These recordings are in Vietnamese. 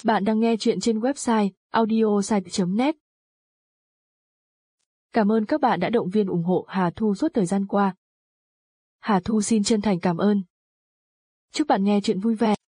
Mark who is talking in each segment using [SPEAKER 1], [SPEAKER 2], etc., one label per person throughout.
[SPEAKER 1] Bạn đang nghe chuyện trên website audiosite.net. Cảm ơn các bạn đã động viên ủng hộ Hà Thu suốt thời gian qua. Hà Thu xin chân thành cảm ơn. Chúc bạn nghe chuyện vui vẻ.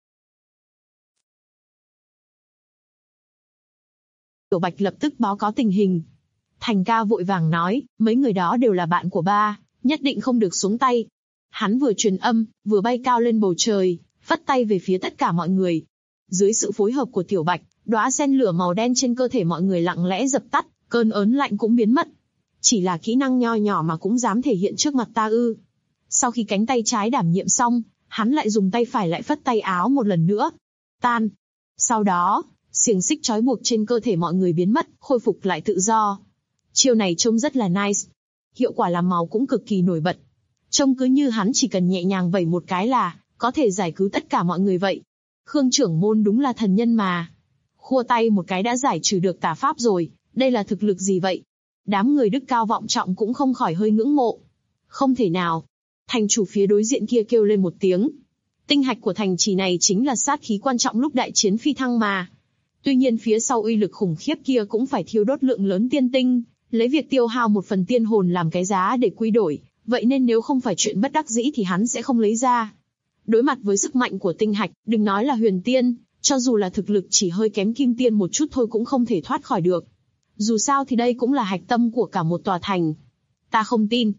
[SPEAKER 2] Tiểu Bạch lập tức báo cáo tình hình. Thành ca vội vàng nói, mấy người đó đều là bạn của ba, nhất định không được xuống tay. Hắn vừa truyền âm, vừa bay cao lên bầu trời, vất tay về phía tất cả mọi người. Dưới sự phối hợp của Tiểu Bạch, đóa sen lửa màu đen trên cơ thể mọi người lặng lẽ dập tắt, cơn ớn lạnh cũng biến mất. Chỉ là kỹ năng nho nhỏ mà cũng dám thể hiện trước mặt ta ư? Sau khi cánh tay trái đảm nhiệm xong, hắn lại dùng tay phải lại phất tay áo một lần nữa. Tan. Sau đó, xiềng xích trói buộc trên cơ thể mọi người biến mất, khôi phục lại tự do. Chiêu này trông rất là nice. Hiệu quả làm màu cũng cực kỳ nổi bật. Trông cứ như hắn chỉ cần nhẹ nhàng vẩy một cái là có thể giải cứu tất cả mọi người vậy. Khương trưởng môn đúng là thần nhân mà. Khua tay một cái đã giải trừ được tà pháp rồi, đây là thực lực gì vậy? Đám người đức cao vọng trọng cũng không khỏi hơi ngưỡng mộ. Không thể nào. Thành chủ phía đối diện kia kêu lên một tiếng. Tinh hạch của thành trì này chính là sát khí quan trọng lúc đại chiến phi thăng mà. Tuy nhiên phía sau uy lực khủng khiếp kia cũng phải thiêu đốt lượng lớn tiên tinh, lấy việc tiêu hao một phần tiên hồn làm cái giá để quy đổi, vậy nên nếu không phải chuyện bất đắc dĩ thì hắn sẽ không lấy ra. Đối mặt với sức mạnh của tinh hạch, đừng nói là huyền tiên, cho dù là thực lực chỉ hơi kém kim tiên một chút thôi cũng không thể thoát khỏi được. Dù sao thì đây cũng là hạch tâm của cả một tòa thành. Ta không tin.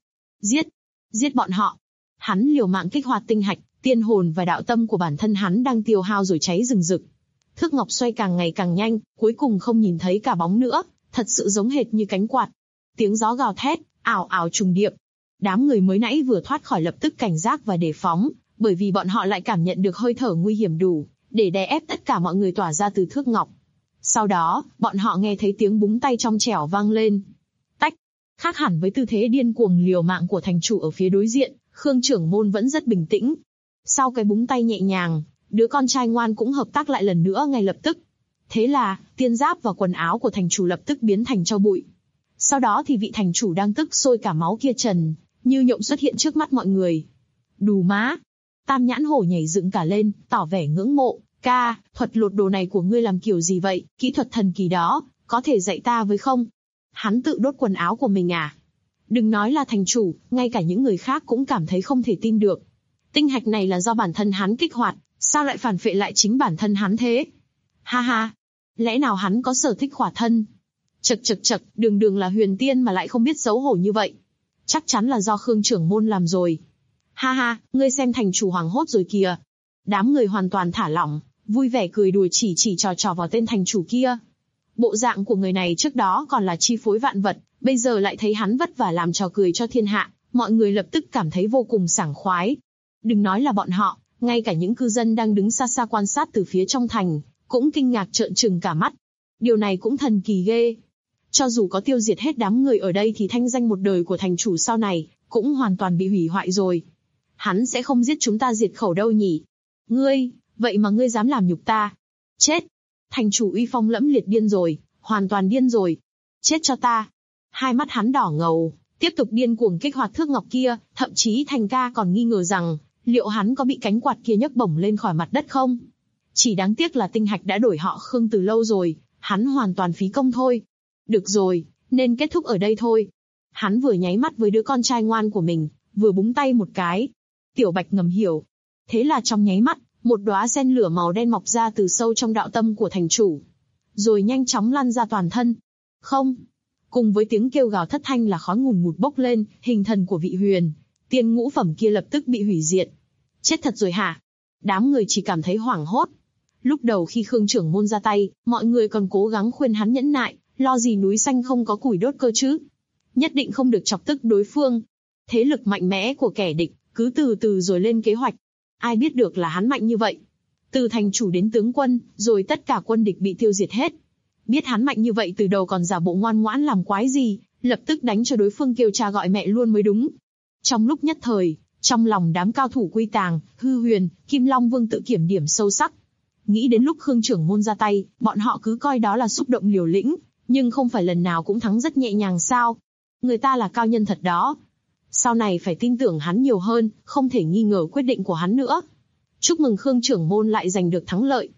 [SPEAKER 2] Giết bọn họ. Hắn liều mạng kích hoạt tinh hạch, tiên hồn và đạo tâm của bản thân hắn đang tiêu hao rồi cháy rừng rực. Thước ngọc xoay càng ngày càng nhanh, cuối cùng không nhìn thấy cả bóng nữa, thật sự giống hệt như cánh quạt. Tiếng gió gào thét, ảo ảo trùng điệp. Đám người mới nãy vừa thoát khỏi lập tức cảnh giác và đề phóng, bởi vì bọn họ lại cảm nhận được hơi thở nguy hiểm đủ để đè ép tất cả mọi người tỏa ra từ thước ngọc. Sau đó, bọn họ nghe thấy tiếng búng tay trong trẻo vang lên. Tách. Khác hẳn với tư thế điên cuồng liều mạng của thành chủ ở phía đối diện, Khương trưởng môn vẫn rất bình tĩnh. Sau cái búng tay nhẹ nhàng, đứa con trai ngoan cũng hợp tác lại lần nữa ngay lập tức. Thế là, tiên giáp và quần áo của thành chủ lập tức biến thành tro bụi. Sau đó thì vị thành chủ đang tức sôi cả máu kia trần như nhộng xuất hiện trước mắt mọi người. Đù má. Tam nhãn hổ nhảy dựng cả lên, tỏ vẻ ngưỡng mộ. Ca, thuật lột đồ này của ngươi làm kiểu gì vậy, kỹ thuật thần kỳ đó, có thể dạy ta với không? Hắn tự đốt quần áo của mình à? Đừng nói là thành chủ, ngay cả những người khác cũng cảm thấy không thể tin được. Tinh hạch này là do bản thân hắn kích hoạt, sao lại phản phệ lại chính bản thân hắn thế? Ha ha, lẽ nào hắn có sở thích khỏa thân? Chậc, đường là huyền tiên mà lại không biết xấu hổ như vậy. Chắc chắn là do Khương trưởng môn làm rồi. Ha ha, ngươi xem thành chủ hoảng hốt rồi kìa. Đám người hoàn toàn thả lỏng, vui vẻ cười đùa chỉ trò vào tên thành chủ kia. Bộ dạng của người này trước đó còn là chi phối vạn vật, bây giờ lại thấy hắn vất vả làm trò cười cho thiên hạ, mọi người lập tức cảm thấy vô cùng sảng khoái. Đừng nói là bọn họ, ngay cả những cư dân đang đứng xa xa quan sát từ phía trong thành, cũng kinh ngạc trợn trừng cả mắt. Điều này cũng thần kỳ ghê. Cho dù có tiêu diệt hết đám người ở đây thì thanh danh một đời của thành chủ sau này cũng hoàn toàn bị hủy hoại rồi. Hắn sẽ không giết chúng ta diệt khẩu đâu nhỉ? Ngươi, vậy mà ngươi dám làm nhục ta? Chết! Thành chủ uy phong lẫm liệt điên rồi, hoàn toàn điên rồi. Chết cho ta! Hai mắt hắn đỏ ngầu, tiếp tục điên cuồng kích hoạt thước ngọc kia, thậm chí Thành ca còn nghi ngờ rằng liệu hắn có bị cánh quạt kia nhấc bổng lên khỏi mặt đất không? Chỉ đáng tiếc là tinh hạch đã đổi họ Khương từ lâu rồi, hắn hoàn toàn phí công thôi. Được rồi, nên kết thúc ở đây thôi. Hắn vừa nháy mắt với đứa con trai ngoan của mình, vừa búng tay một cái. Tiểu Bạch ngầm hiểu. Thế là trong nháy mắt, một đóa sen lửa màu đen mọc ra từ sâu trong đạo tâm của thành chủ. Rồi nhanh chóng lan ra toàn thân. Không. Cùng với tiếng kêu gào thất thanh là khói ngùn ngụt bốc lên, hình thần của vị huyền tiên ngũ phẩm kia lập tức bị hủy diệt. Chết thật rồi hả? Đám người chỉ cảm thấy hoảng hốt. Lúc đầu khi Khương trưởng môn ra tay, mọi người còn cố gắng khuyên hắn nhẫn nại, lo gì núi xanh không có củi đốt cơ chứ. Nhất định không được chọc tức đối phương. Thế lực mạnh mẽ của kẻ địch, cứ từ từ rồi lên kế hoạch. Ai biết được là hắn mạnh như vậy. Từ thành chủ đến tướng quân, rồi tất cả quân địch bị tiêu diệt hết. Biết hắn mạnh như vậy từ đầu còn giả bộ ngoan ngoãn làm quái gì, lập tức đánh cho đối phương kêu cha gọi mẹ luôn mới đúng. Trong lúc nhất thời, trong lòng đám cao thủ Quy Tàng, Hư Huyền, Kim Long Vương tự kiểm điểm sâu sắc. Nghĩ đến lúc Khương trưởng môn ra tay, bọn họ cứ coi đó là xúc động liều lĩnh, nhưng không phải lần nào cũng thắng rất nhẹ nhàng sao? Người ta là cao nhân thật đó. Sau này phải tin tưởng hắn nhiều hơn, không thể nghi ngờ quyết định của hắn nữa. Chúc mừng Khương trưởng môn lại giành được thắng lợi.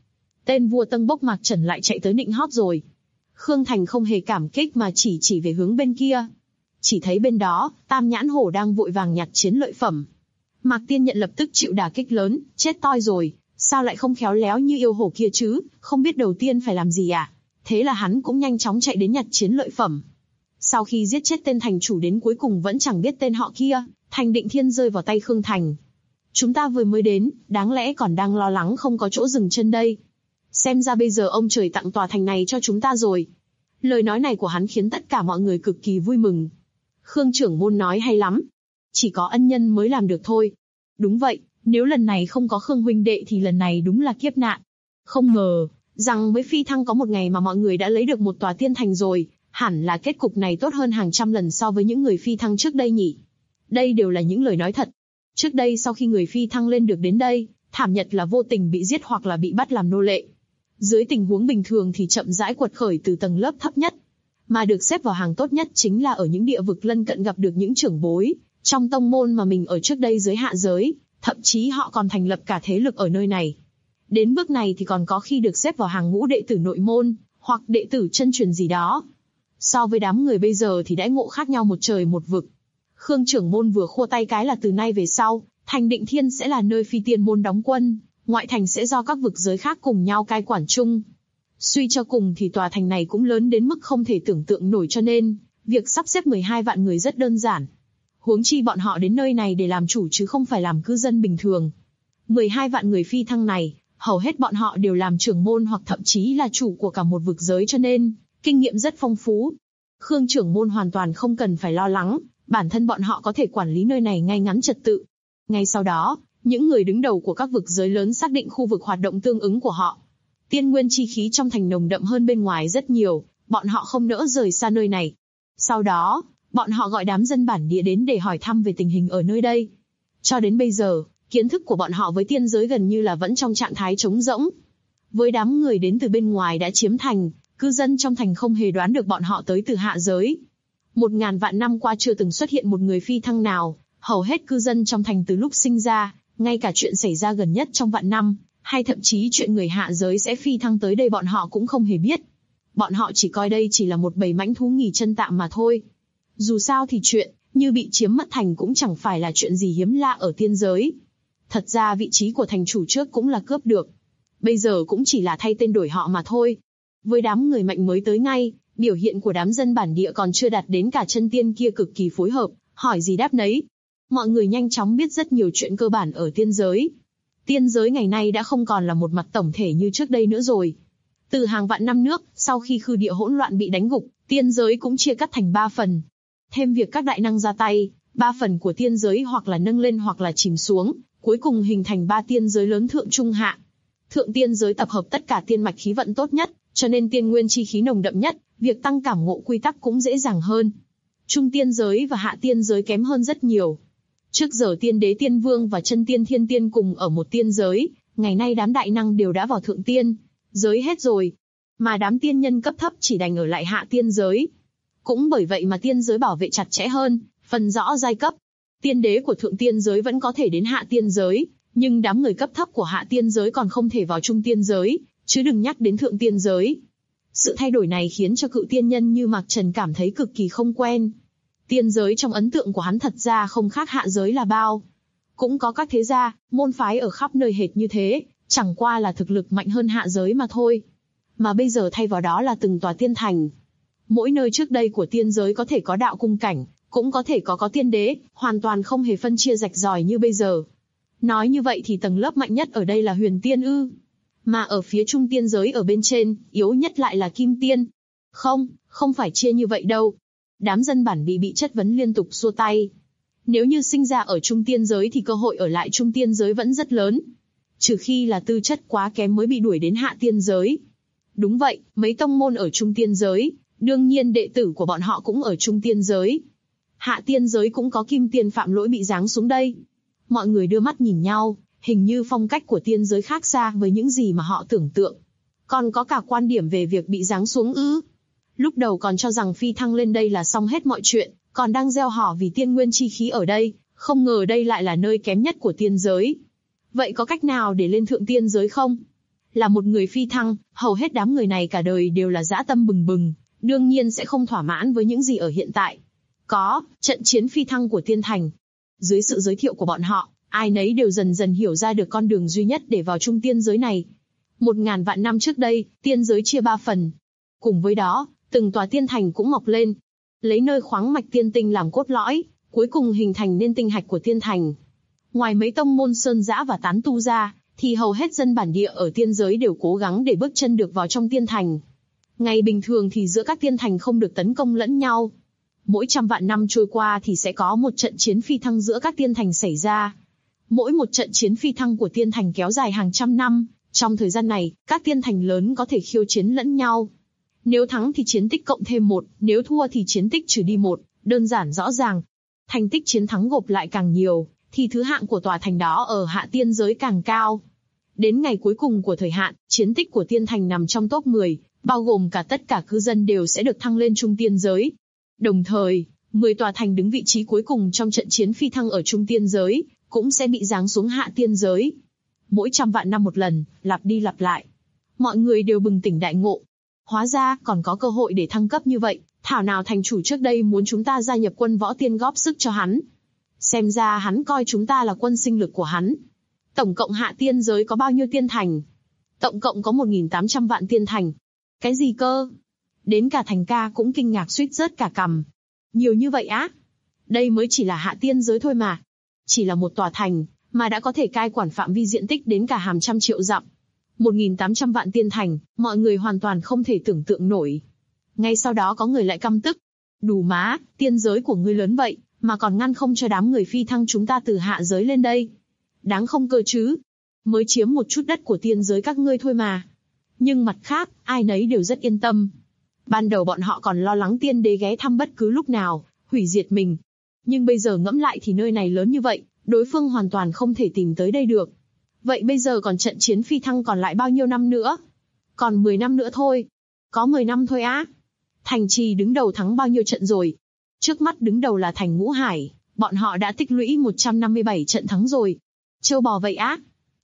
[SPEAKER 2] Tên vua Tân Bốc Mạc Trần lại chạy tới nịnh hót rồi. Khương Thành không hề cảm kích mà chỉ về hướng bên kia. Chỉ thấy bên đó, Tam Nhãn Hổ đang vội vàng nhặt chiến lợi phẩm. Mạc Tiên Nhận lập tức chịu đả kích lớn, chết toi rồi, sao lại không khéo léo như yêu hổ kia chứ, không biết đầu tiên phải làm gì à? Thế là hắn cũng nhanh chóng chạy đến nhặt chiến lợi phẩm. Sau khi giết chết tên thành chủ đến cuối cùng vẫn chẳng biết tên họ kia, Thành Định Thiên rơi vào tay Khương Thành. Chúng ta vừa mới đến, đáng lẽ còn đang lo lắng không có chỗ dừng chân đây. Xem ra bây giờ ông trời tặng tòa thành này cho chúng ta rồi. Lời nói này của hắn khiến tất cả mọi người cực kỳ vui mừng. Khương trưởng môn nói hay lắm. Chỉ có ân nhân mới làm được thôi. Đúng vậy, nếu lần này không có Khương huynh đệ thì lần này đúng là kiếp nạn. Không ngờ, rằng mới phi thăng có một ngày mà mọi người đã lấy được một tòa tiên thành rồi, hẳn là kết cục này tốt hơn hàng trăm lần so với những người phi thăng trước đây nhỉ. Đây đều là những lời nói thật. Trước đây sau khi người phi thăng lên được đến đây, thảm nhật là vô tình bị giết hoặc là bị bắt làm nô lệ. Dưới tình huống bình thường thì chậm rãi quật khởi từ tầng lớp thấp nhất. Mà được xếp vào hàng tốt nhất chính là ở những địa vực lân cận gặp được những trưởng bối, trong tông môn mà mình ở trước đây dưới hạ giới, thậm chí họ còn thành lập cả thế lực ở nơi này. Đến bước này thì còn có khi được xếp vào hàng ngũ đệ tử nội môn, hoặc đệ tử chân truyền gì đó. So với đám người bây giờ thì đãi ngộ khác nhau một trời một vực. Khương trưởng môn vừa khua tay cái là từ nay về sau, Thành Định Thiên sẽ là nơi phi tiên môn đóng quân, ngoại thành sẽ do các vực giới khác cùng nhau cai quản chung. Suy cho cùng thì tòa thành này cũng lớn đến mức không thể tưởng tượng nổi, cho nên việc sắp xếp 12 vạn người rất đơn giản. Huống chi bọn họ đến nơi này để làm chủ chứ không phải làm cư dân bình thường. 12 vạn người phi thăng này, hầu hết bọn họ đều làm trưởng môn hoặc thậm chí là chủ của cả một vực giới, cho nên kinh nghiệm rất phong phú. Khương trưởng môn hoàn toàn không cần phải lo lắng, bản thân bọn họ có thể quản lý nơi này ngay ngắn trật tự. Ngay sau đó, những người đứng đầu của các vực giới lớn xác định khu vực hoạt động tương ứng của họ. Tiên nguyên chi khí trong thành nồng đậm hơn bên ngoài rất nhiều, bọn họ không nỡ rời xa nơi này. Sau đó, bọn họ gọi đám dân bản địa đến để hỏi thăm về tình hình ở nơi đây. Cho đến bây giờ, kiến thức của bọn họ với tiên giới gần như là vẫn trong trạng thái trống rỗng. Với đám người đến từ bên ngoài đã chiếm thành, cư dân trong thành không hề đoán được bọn họ tới từ hạ giới. 1000 vạn năm qua chưa từng xuất hiện một người phi thăng nào, hầu hết cư dân trong thành từ lúc sinh ra, ngay cả chuyện xảy ra gần nhất trong vạn năm, hay thậm chí chuyện người hạ giới sẽ phi thăng tới đây bọn họ cũng không hề biết. Bọn họ chỉ coi đây chỉ là một bầy mãnh thú nghỉ chân tạm mà thôi. Dù sao thì chuyện như bị chiếm mất thành cũng chẳng phải là chuyện gì hiếm lạ ở tiên giới. Thật ra vị trí của thành chủ trước cũng là cướp được. Bây giờ cũng chỉ là thay tên đổi họ mà thôi. Với đám người mạnh mới tới ngay, biểu hiện của đám dân bản địa còn chưa đạt đến cả chân tiên kia cực kỳ phối hợp, hỏi gì đáp nấy. Mọi người nhanh chóng biết rất nhiều chuyện cơ bản ở tiên giới. Tiên giới ngày nay đã không còn là một mặt tổng thể như trước đây nữa rồi. Từ hàng vạn năm nước, sau khi khư địa hỗn loạn bị đánh gục, tiên giới cũng chia cắt thành 3 phần. Thêm việc các đại năng ra tay, 3 phần của tiên giới hoặc là nâng lên hoặc là chìm xuống, cuối cùng hình thành 3 tiên giới lớn thượng trung hạ. Thượng tiên giới tập hợp tất cả tiên mạch khí vận tốt nhất, cho nên tiên nguyên chi khí nồng đậm nhất, việc tăng cảm ngộ quy tắc cũng dễ dàng hơn. Trung tiên giới và hạ tiên giới kém hơn rất nhiều. Trước giờ tiên đế tiên vương và chân tiên thiên tiên cùng ở một tiên giới, ngày nay đám đại năng đều đã vào thượng tiên giới hết rồi. Mà đám tiên nhân cấp thấp chỉ đành ở lại hạ tiên giới. Cũng bởi vậy mà tiên giới bảo vệ chặt chẽ hơn, phân rõ giai cấp. Tiên đế của thượng tiên giới vẫn có thể đến hạ tiên giới, nhưng đám người cấp thấp của hạ tiên giới còn không thể vào trung tiên giới, chứ đừng nhắc đến thượng tiên giới. Sự thay đổi này khiến cho cự tiên nhân như Mạc Trần cảm thấy cực kỳ không quen. Tiên giới trong ấn tượng của hắn thật ra không khác hạ giới là bao. Cũng có các thế gia, môn phái ở khắp nơi hệt như thế, chẳng qua là thực lực mạnh hơn hạ giới mà thôi. Mà bây giờ thay vào đó là từng tòa tiên thành. Mỗi nơi trước đây của tiên giới có thể có đạo cung cảnh, cũng có thể có tiên đế, hoàn toàn không hề phân chia rạch ròi như bây giờ. Nói như vậy thì tầng lớp mạnh nhất ở đây là huyền tiên ư? Mà ở phía trung tiên giới ở bên trên, yếu nhất lại là kim tiên. Không phải chia như vậy đâu. Đám dân bản bị chất vấn liên tục xua tay. Nếu như sinh ra ở trung tiên giới thì cơ hội ở lại trung tiên giới vẫn rất lớn. Trừ khi là tư chất quá kém mới bị đuổi đến hạ tiên giới. Đúng vậy, mấy tông môn ở trung tiên giới, đương nhiên đệ tử của bọn họ cũng ở trung tiên giới. Hạ tiên giới cũng có kim tiên phạm lỗi bị giáng xuống đây. Mọi người đưa mắt nhìn nhau, hình như phong cách của tiên giới khác xa với những gì mà họ tưởng tượng. Còn có cả quan điểm về việc bị giáng xuống ư? Lúc đầu còn cho rằng phi thăng lên đây là xong hết mọi chuyện, còn đang gieo hò vì tiên nguyên chi khí ở đây, không ngờ đây lại là nơi kém nhất của tiên giới. Vậy có cách nào để lên thượng tiên giới không? Là một người phi thăng, hầu hết đám người này cả đời đều là dã tâm bừng bừng, đương nhiên sẽ không thỏa mãn với những gì ở hiện tại. Có, trận chiến phi thăng của Tiên Thành. Dưới sự giới thiệu của bọn họ, ai nấy đều dần dần hiểu ra được con đường duy nhất để vào trung tiên giới này. 1000 vạn năm trước đây, tiên giới chia 3 phần. Cùng với đó, từng tòa tiên thành cũng mọc lên. Lấy nơi khoáng mạch tiên tinh làm cốt lõi, cuối cùng hình thành nên tinh hạch của tiên thành. Ngoài mấy tông môn sơn dã và tán tu ra, thì hầu hết dân bản địa ở tiên giới đều cố gắng để bước chân được vào trong tiên thành. Ngày bình thường thì giữa các tiên thành không được tấn công lẫn nhau. Mỗi 100 vạn năm trôi qua thì sẽ có một trận chiến phi thăng giữa các tiên thành xảy ra. Mỗi một trận chiến phi thăng của tiên thành kéo dài hàng trăm năm. Trong thời gian này, các tiên thành lớn có thể khiêu chiến lẫn nhau. Nếu thắng thì chiến tích cộng thêm 1, nếu thua thì chiến tích trừ đi 1, đơn giản rõ ràng. Thành tích chiến thắng gộp lại càng nhiều, thì thứ hạng của tòa thành đó ở hạ tiên giới càng cao. Đến ngày cuối cùng của thời hạn, chiến tích của tiên thành nằm trong top 10, bao gồm cả tất cả cư dân đều sẽ được thăng lên trung tiên giới. Đồng thời, 10 tòa thành đứng vị trí cuối cùng trong trận chiến phi thăng ở trung tiên giới, cũng sẽ bị giáng xuống hạ tiên giới. Mỗi 100 vạn năm một lần, lặp đi lặp lại. Mọi người đều bừng tỉnh đại ngộ. Hóa ra, còn có cơ hội để thăng cấp như vậy, thảo nào thành chủ trước đây muốn chúng ta gia nhập quân võ tiên góp sức cho hắn. Xem ra hắn coi chúng ta là quân sinh lực của hắn. Tổng cộng hạ tiên giới có bao nhiêu tiên thành? Tổng cộng có 1800 vạn tiên thành. Cái gì cơ? Đến cả Thành ca cũng kinh ngạc suýt rớt cả cằm. Nhiều như vậy á? Đây mới chỉ là hạ tiên giới thôi mà. Chỉ là một tòa thành, mà đã có thể cai quản phạm vi diện tích đến cả hàng trăm triệu dặm. 1800 vạn tiên thành, mọi người hoàn toàn không thể tưởng tượng nổi. Ngay sau đó có người lại căm tức. Đù má, tiên giới của ngươi lớn vậy, mà còn ngăn không cho đám người phi thăng chúng ta từ hạ giới lên đây. Đáng không cơ chứ. Mới chiếm một chút đất của tiên giới các ngươi thôi mà. Nhưng mặt khác, ai nấy đều rất yên tâm. Ban đầu bọn họ còn lo lắng tiên đế ghé thăm bất cứ lúc nào, hủy diệt mình. Nhưng bây giờ ngẫm lại thì nơi này lớn như vậy, đối phương hoàn toàn không thể tìm tới đây được. Vậy bây giờ còn trận chiến phi thăng còn lại bao nhiêu năm nữa? Còn 10 năm nữa thôi. Có 10 năm thôi á. Thành trì đứng đầu thắng bao nhiêu trận rồi? Trước mắt đứng đầu là thành Ngũ Hải, bọn họ đã tích lũy 157 trận thắng rồi. Trâu bò vậy á?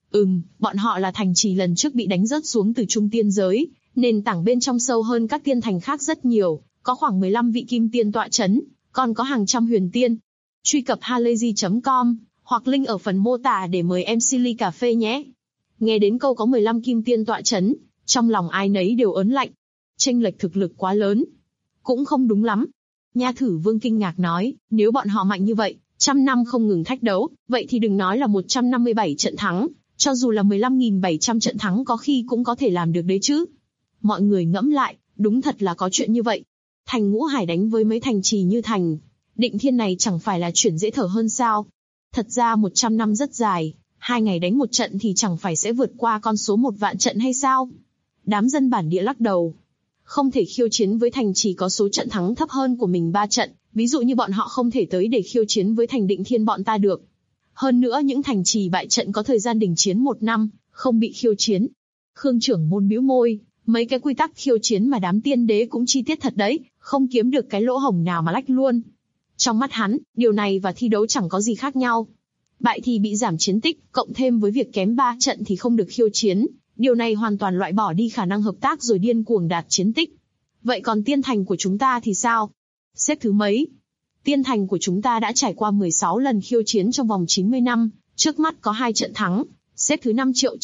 [SPEAKER 2] Bọn họ là thành trì lần trước bị đánh rớt xuống từ trung tiên giới, nền tảng bên trong sâu hơn các tiên thành khác rất nhiều, có khoảng 15 vị kim tiên tọa chấn, còn có hàng trăm huyền tiên. Truy cập halayzi.com hoặc link ở phần mô tả để mời MC ly cà phê nhé. Nghe đến câu có 15 kim tiên tọa chấn, trong lòng ai nấy đều ớn lạnh. Chênh lệch thực lực quá lớn. Cũng không đúng lắm. Nha Thử Vương kinh ngạc nói, nếu bọn họ mạnh như vậy, 100 năm không ngừng thách đấu, vậy thì đừng nói là 157 trận thắng, cho dù là 15.700 trận thắng có khi cũng có thể làm được đấy chứ. Mọi người ngẫm lại, đúng thật là có chuyện như vậy. Thành Ngũ Hải đánh với mấy thành trì như thành Định Thiên này chẳng phải là chuyện dễ thở hơn sao? Thật ra 100 năm rất dài, 2 ngày đánh một trận thì chẳng phải sẽ vượt qua con số 1 vạn trận hay sao? Đám dân bản địa lắc đầu. Không thể khiêu chiến với thành trì có số trận thắng thấp hơn của mình 3 trận, ví dụ như bọn họ không thể tới để khiêu chiến với thành Định Thiên bọn ta được. Hơn nữa những thành trì bại trận có thời gian đình chiến 1 năm, không bị khiêu chiến. Khương trưởng môn bĩu môi, mấy cái quy tắc khiêu chiến mà đám tiên đế cũng chi tiết thật đấy, không kiếm được cái lỗ hổng nào mà lách luôn. Trong mắt hắn, điều này và thi đấu chẳng có gì khác nhau. Bại thì bị giảm chiến tích, cộng thêm với việc kém 3 trận thì không được khiêu chiến. Điều này hoàn toàn loại bỏ đi khả năng hợp tác rồi điên cuồng đạt chiến tích. Vậy còn tiên thành của chúng ta thì sao? Xếp thứ mấy? Tiên thành của chúng ta đã trải qua 16 lần khiêu chiến trong vòng 90 năm, trước mắt có 2 trận thắng, xếp thứ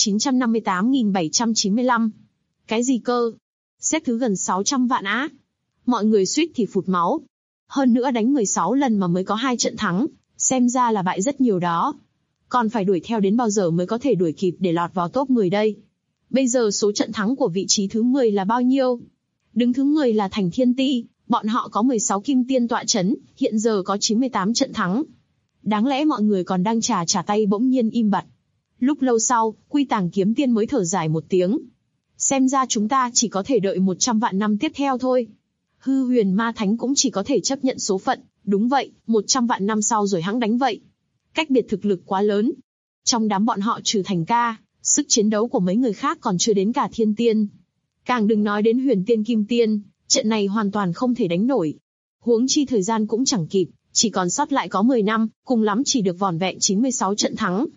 [SPEAKER 2] 5.958.795. Cái gì cơ? Xếp thứ gần 600 vạn á? Mọi người suýt thì phụt máu. Hơn nữa đánh 16 lần mà mới có 2 trận thắng, xem ra là bại rất nhiều đó. Còn phải đuổi theo đến bao giờ mới có thể đuổi kịp để lọt vào top 10 đây? Bây giờ số trận thắng của vị trí thứ 10 là bao nhiêu? Đứng thứ 10 là thành Thiên Ti, bọn họ có 16 kim tiên tọa chấn, hiện giờ có 98 trận thắng. Đáng lẽ mọi người còn đang chà tay bỗng nhiên im bặt. Lúc lâu sau, Quy Tàng Kiếm Tiên mới thở dài một tiếng. Xem ra chúng ta chỉ có thể đợi 100 vạn năm tiếp theo thôi. Hư Huyền Ma Thánh cũng chỉ có thể chấp nhận số phận, đúng vậy, 100 vạn năm sau rồi hãng đánh vậy. Cách biệt thực lực quá lớn. Trong đám bọn họ trừ Thành ca, sức chiến đấu của mấy người khác còn chưa đến cả Thiên Tiên. Càng đừng nói đến Huyền Tiên Kim Tiên, trận này hoàn toàn không thể đánh nổi. Huống chi thời gian cũng chẳng kịp, chỉ còn sót lại có 10 năm, cùng lắm chỉ được vỏn vẹn 96 trận thắng.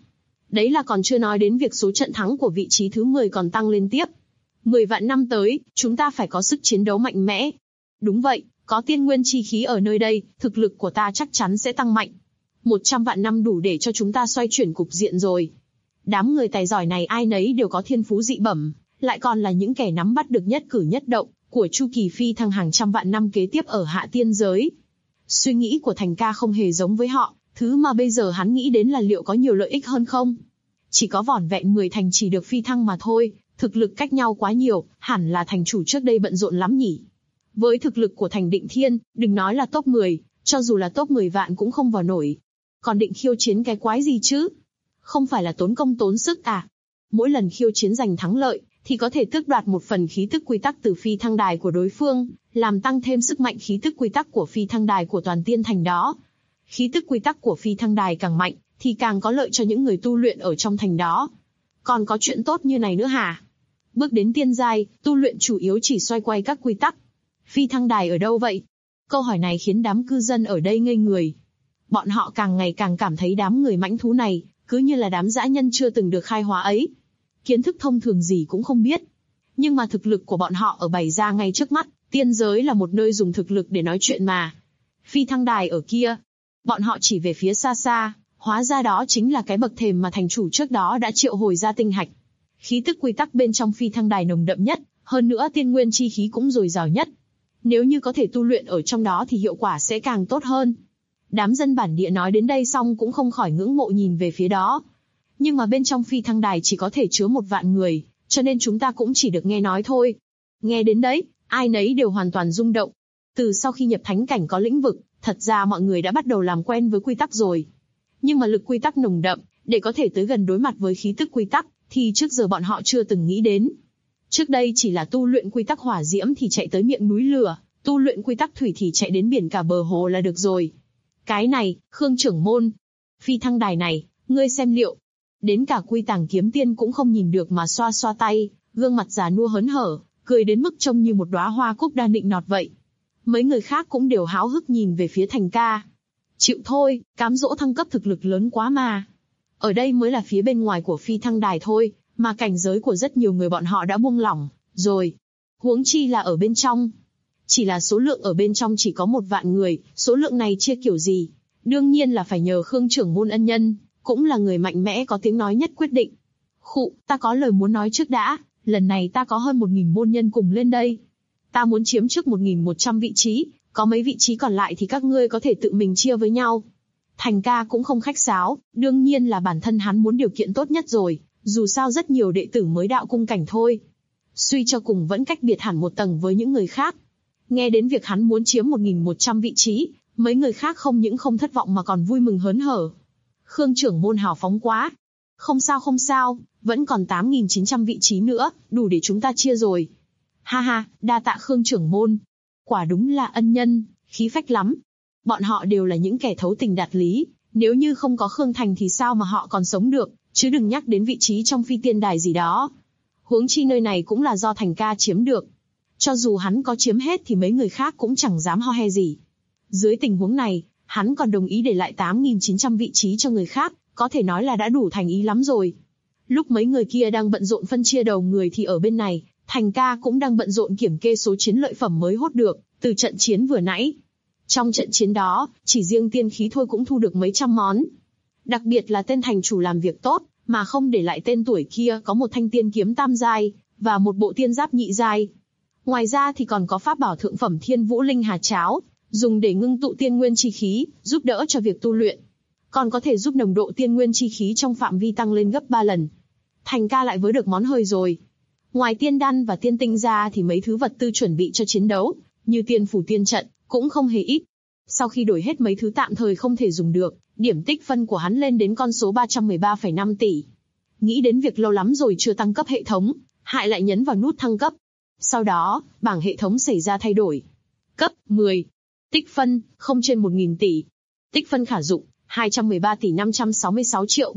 [SPEAKER 2] Đấy là còn chưa nói đến việc số trận thắng của vị trí thứ 10 còn tăng lên tiếp. 10 vạn năm tới, chúng ta phải có sức chiến đấu mạnh mẽ. Đúng vậy, có tiên nguyên chi khí ở nơi đây, thực lực của ta chắc chắn sẽ tăng mạnh. 100 vạn năm đủ để cho chúng ta xoay chuyển cục diện rồi. Đám người tài giỏi này ai nấy đều có thiên phú dị bẩm, lại còn là những kẻ nắm bắt được nhất cử nhất động của chu kỳ phi thăng hàng trăm vạn năm kế tiếp ở hạ tiên giới. Suy nghĩ của Thành Ca không hề giống với họ, thứ mà bây giờ hắn nghĩ đến là liệu có nhiều lợi ích hơn không. Chỉ có vỏn vẹn 10 thành chỉ được phi thăng mà thôi, thực lực cách nhau quá nhiều, hẳn là thành chủ trước đây bận rộn lắm nhỉ. Với thực lực của Thành Định Thiên, đừng nói là top 10, cho dù là top 10 vạn cũng không vào nổi. Còn định khiêu chiến cái quái gì chứ? Không phải là tốn công tốn sức à? Mỗi lần khiêu chiến giành thắng lợi, thì có thể tước đoạt một phần khí tức quy tắc từ phi thăng đài của đối phương, làm tăng thêm sức mạnh khí tức quy tắc của phi thăng đài của toàn tiên thành đó. Khí tức quy tắc của phi thăng đài càng mạnh, thì càng có lợi cho những người tu luyện ở trong thành đó. Còn có chuyện tốt như này nữa hả? Bước đến tiên giai, tu luyện chủ yếu chỉ xoay quay các quy tắc. Phi thăng đài ở đâu vậy? Câu hỏi này khiến đám cư dân ở đây ngây người. Bọn họ càng ngày càng cảm thấy đám người mãnh thú này, cứ như là đám dã nhân chưa từng được khai hóa ấy. Kiến thức thông thường gì cũng không biết. Nhưng mà thực lực của bọn họ ở bày ra ngay trước mắt, tiên giới là một nơi dùng thực lực để nói chuyện mà. Phi thăng đài ở kia. Bọn họ chỉ về phía xa xa, hóa ra đó chính là cái bậc thềm mà thành chủ trước đó đã triệu hồi ra tinh hạch. Khí tức quy tắc bên trong phi thăng đài nồng đậm nhất, hơn nữa tiên nguyên chi khí cũng dồi dào nhất. Nếu như có thể tu luyện ở trong đó thì hiệu quả sẽ càng tốt hơn. Đám dân bản địa nói đến đây xong cũng không khỏi ngưỡng mộ nhìn về phía đó. Nhưng mà bên trong phi thăng đài chỉ có thể chứa 1 vạn người, cho nên chúng ta cũng chỉ được nghe nói thôi. Nghe đến đấy, ai nấy đều hoàn toàn rung động. Từ sau khi nhập thánh cảnh có lĩnh vực, thật ra mọi người đã bắt đầu làm quen với quy tắc rồi. Nhưng mà lực quy tắc nồng đậm, để có thể tới gần đối mặt với khí tức quy tắc, thì trước giờ bọn họ chưa từng nghĩ đến. Trước đây chỉ là tu luyện quy tắc hỏa diễm thì chạy tới miệng núi lửa, tu luyện quy tắc thủy thì chạy đến biển cả bờ hồ là được rồi. Cái này, Khương trưởng môn, phi thăng đài này, ngươi xem liệu. Đến cả Quy Tàng Kiếm Tiên cũng không nhìn được mà xoa xoa tay, gương mặt già nua hớn hở, cười đến mức trông như một đóa hoa cúc đang nịnh nọt vậy. Mấy người khác cũng đều háo hức nhìn về phía Thành Ca. Chịu thôi, cám dỗ thăng cấp thực lực lớn quá mà. Ở đây mới là phía bên ngoài của phi thăng đài thôi, mà cảnh giới của rất nhiều người bọn họ đã buông lỏng rồi. Huống chi là ở bên trong. Chỉ là số lượng ở bên trong chỉ có 1 vạn người, số lượng này chia kiểu gì? Đương nhiên là phải nhờ Khương trưởng môn ân nhân, cũng là người mạnh mẽ có tiếng nói nhất quyết định. Khụ, ta có lời muốn nói trước đã, lần này ta có hơn 1000 môn nhân cùng lên đây. Ta muốn chiếm trước 1100 vị trí, có mấy vị trí còn lại thì các ngươi có thể tự mình chia với nhau. Thành Ca cũng không khách sáo, đương nhiên là bản thân hắn muốn điều kiện tốt nhất rồi, dù sao rất nhiều đệ tử mới đạo cung cảnh thôi. Suy cho cùng vẫn cách biệt hẳn một tầng với những người khác. Nghe đến việc hắn muốn chiếm 1100 vị trí, mấy người khác không những không thất vọng mà còn vui mừng hớn hở. Khương trưởng môn hào phóng quá. Không sao, vẫn còn 8900 vị trí nữa, đủ để chúng ta chia rồi. Ha ha, đa tạ Khương trưởng môn. Quả đúng là ân nhân, khí phách lắm. Bọn họ đều là những kẻ thấu tình đạt lý, nếu như không có Khương Thành thì sao mà họ còn sống được, chứ đừng nhắc đến vị trí trong phi tiên đài gì đó. Huống chi nơi này cũng là do Thành Ca chiếm được. Cho dù hắn có chiếm hết thì mấy người khác cũng chẳng dám ho he gì. Dưới tình huống này, hắn còn đồng ý để lại 8900 vị trí cho người khác, có thể nói là đã đủ thành ý lắm rồi. Lúc mấy người kia đang bận rộn phân chia đầu người thì ở bên này, Thành Ca cũng đang bận rộn kiểm kê số chiến lợi phẩm mới hốt được, từ trận chiến vừa nãy. Trong trận chiến đó, chỉ riêng tiên khí thôi cũng thu được mấy trăm món. Đặc biệt là tên thành chủ làm việc tốt, mà không để lại tên tuổi kia có một thanh tiên kiếm tam giai, và một bộ tiên giáp nhị giai. Ngoài ra thì còn có pháp bảo thượng phẩm Thiên Vũ Linh Hà Cháo, dùng để ngưng tụ tiên nguyên chi khí, giúp đỡ cho việc tu luyện. Còn có thể giúp nồng độ tiên nguyên chi khí trong phạm vi tăng lên gấp 3 lần. Thành Ca lại với được món hời rồi. Ngoài tiên đan và tiên tinh ra thì mấy thứ vật tư chuẩn bị cho chiến đấu, như tiên phủ tiên trận, cũng không hề ít. Sau khi đổi hết mấy thứ tạm thời không thể dùng được, điểm tích phân của hắn lên đến con số 313,5 tỷ. Nghĩ đến việc lâu lắm rồi chưa tăng cấp hệ thống, Hại lại nhấn vào nút thăng cấp. Sau đó, bảng hệ thống xảy ra thay đổi. Cấp 10. Tích phân, không trên 1.000 tỷ. Tích phân khả dụng, 213 tỷ 566 triệu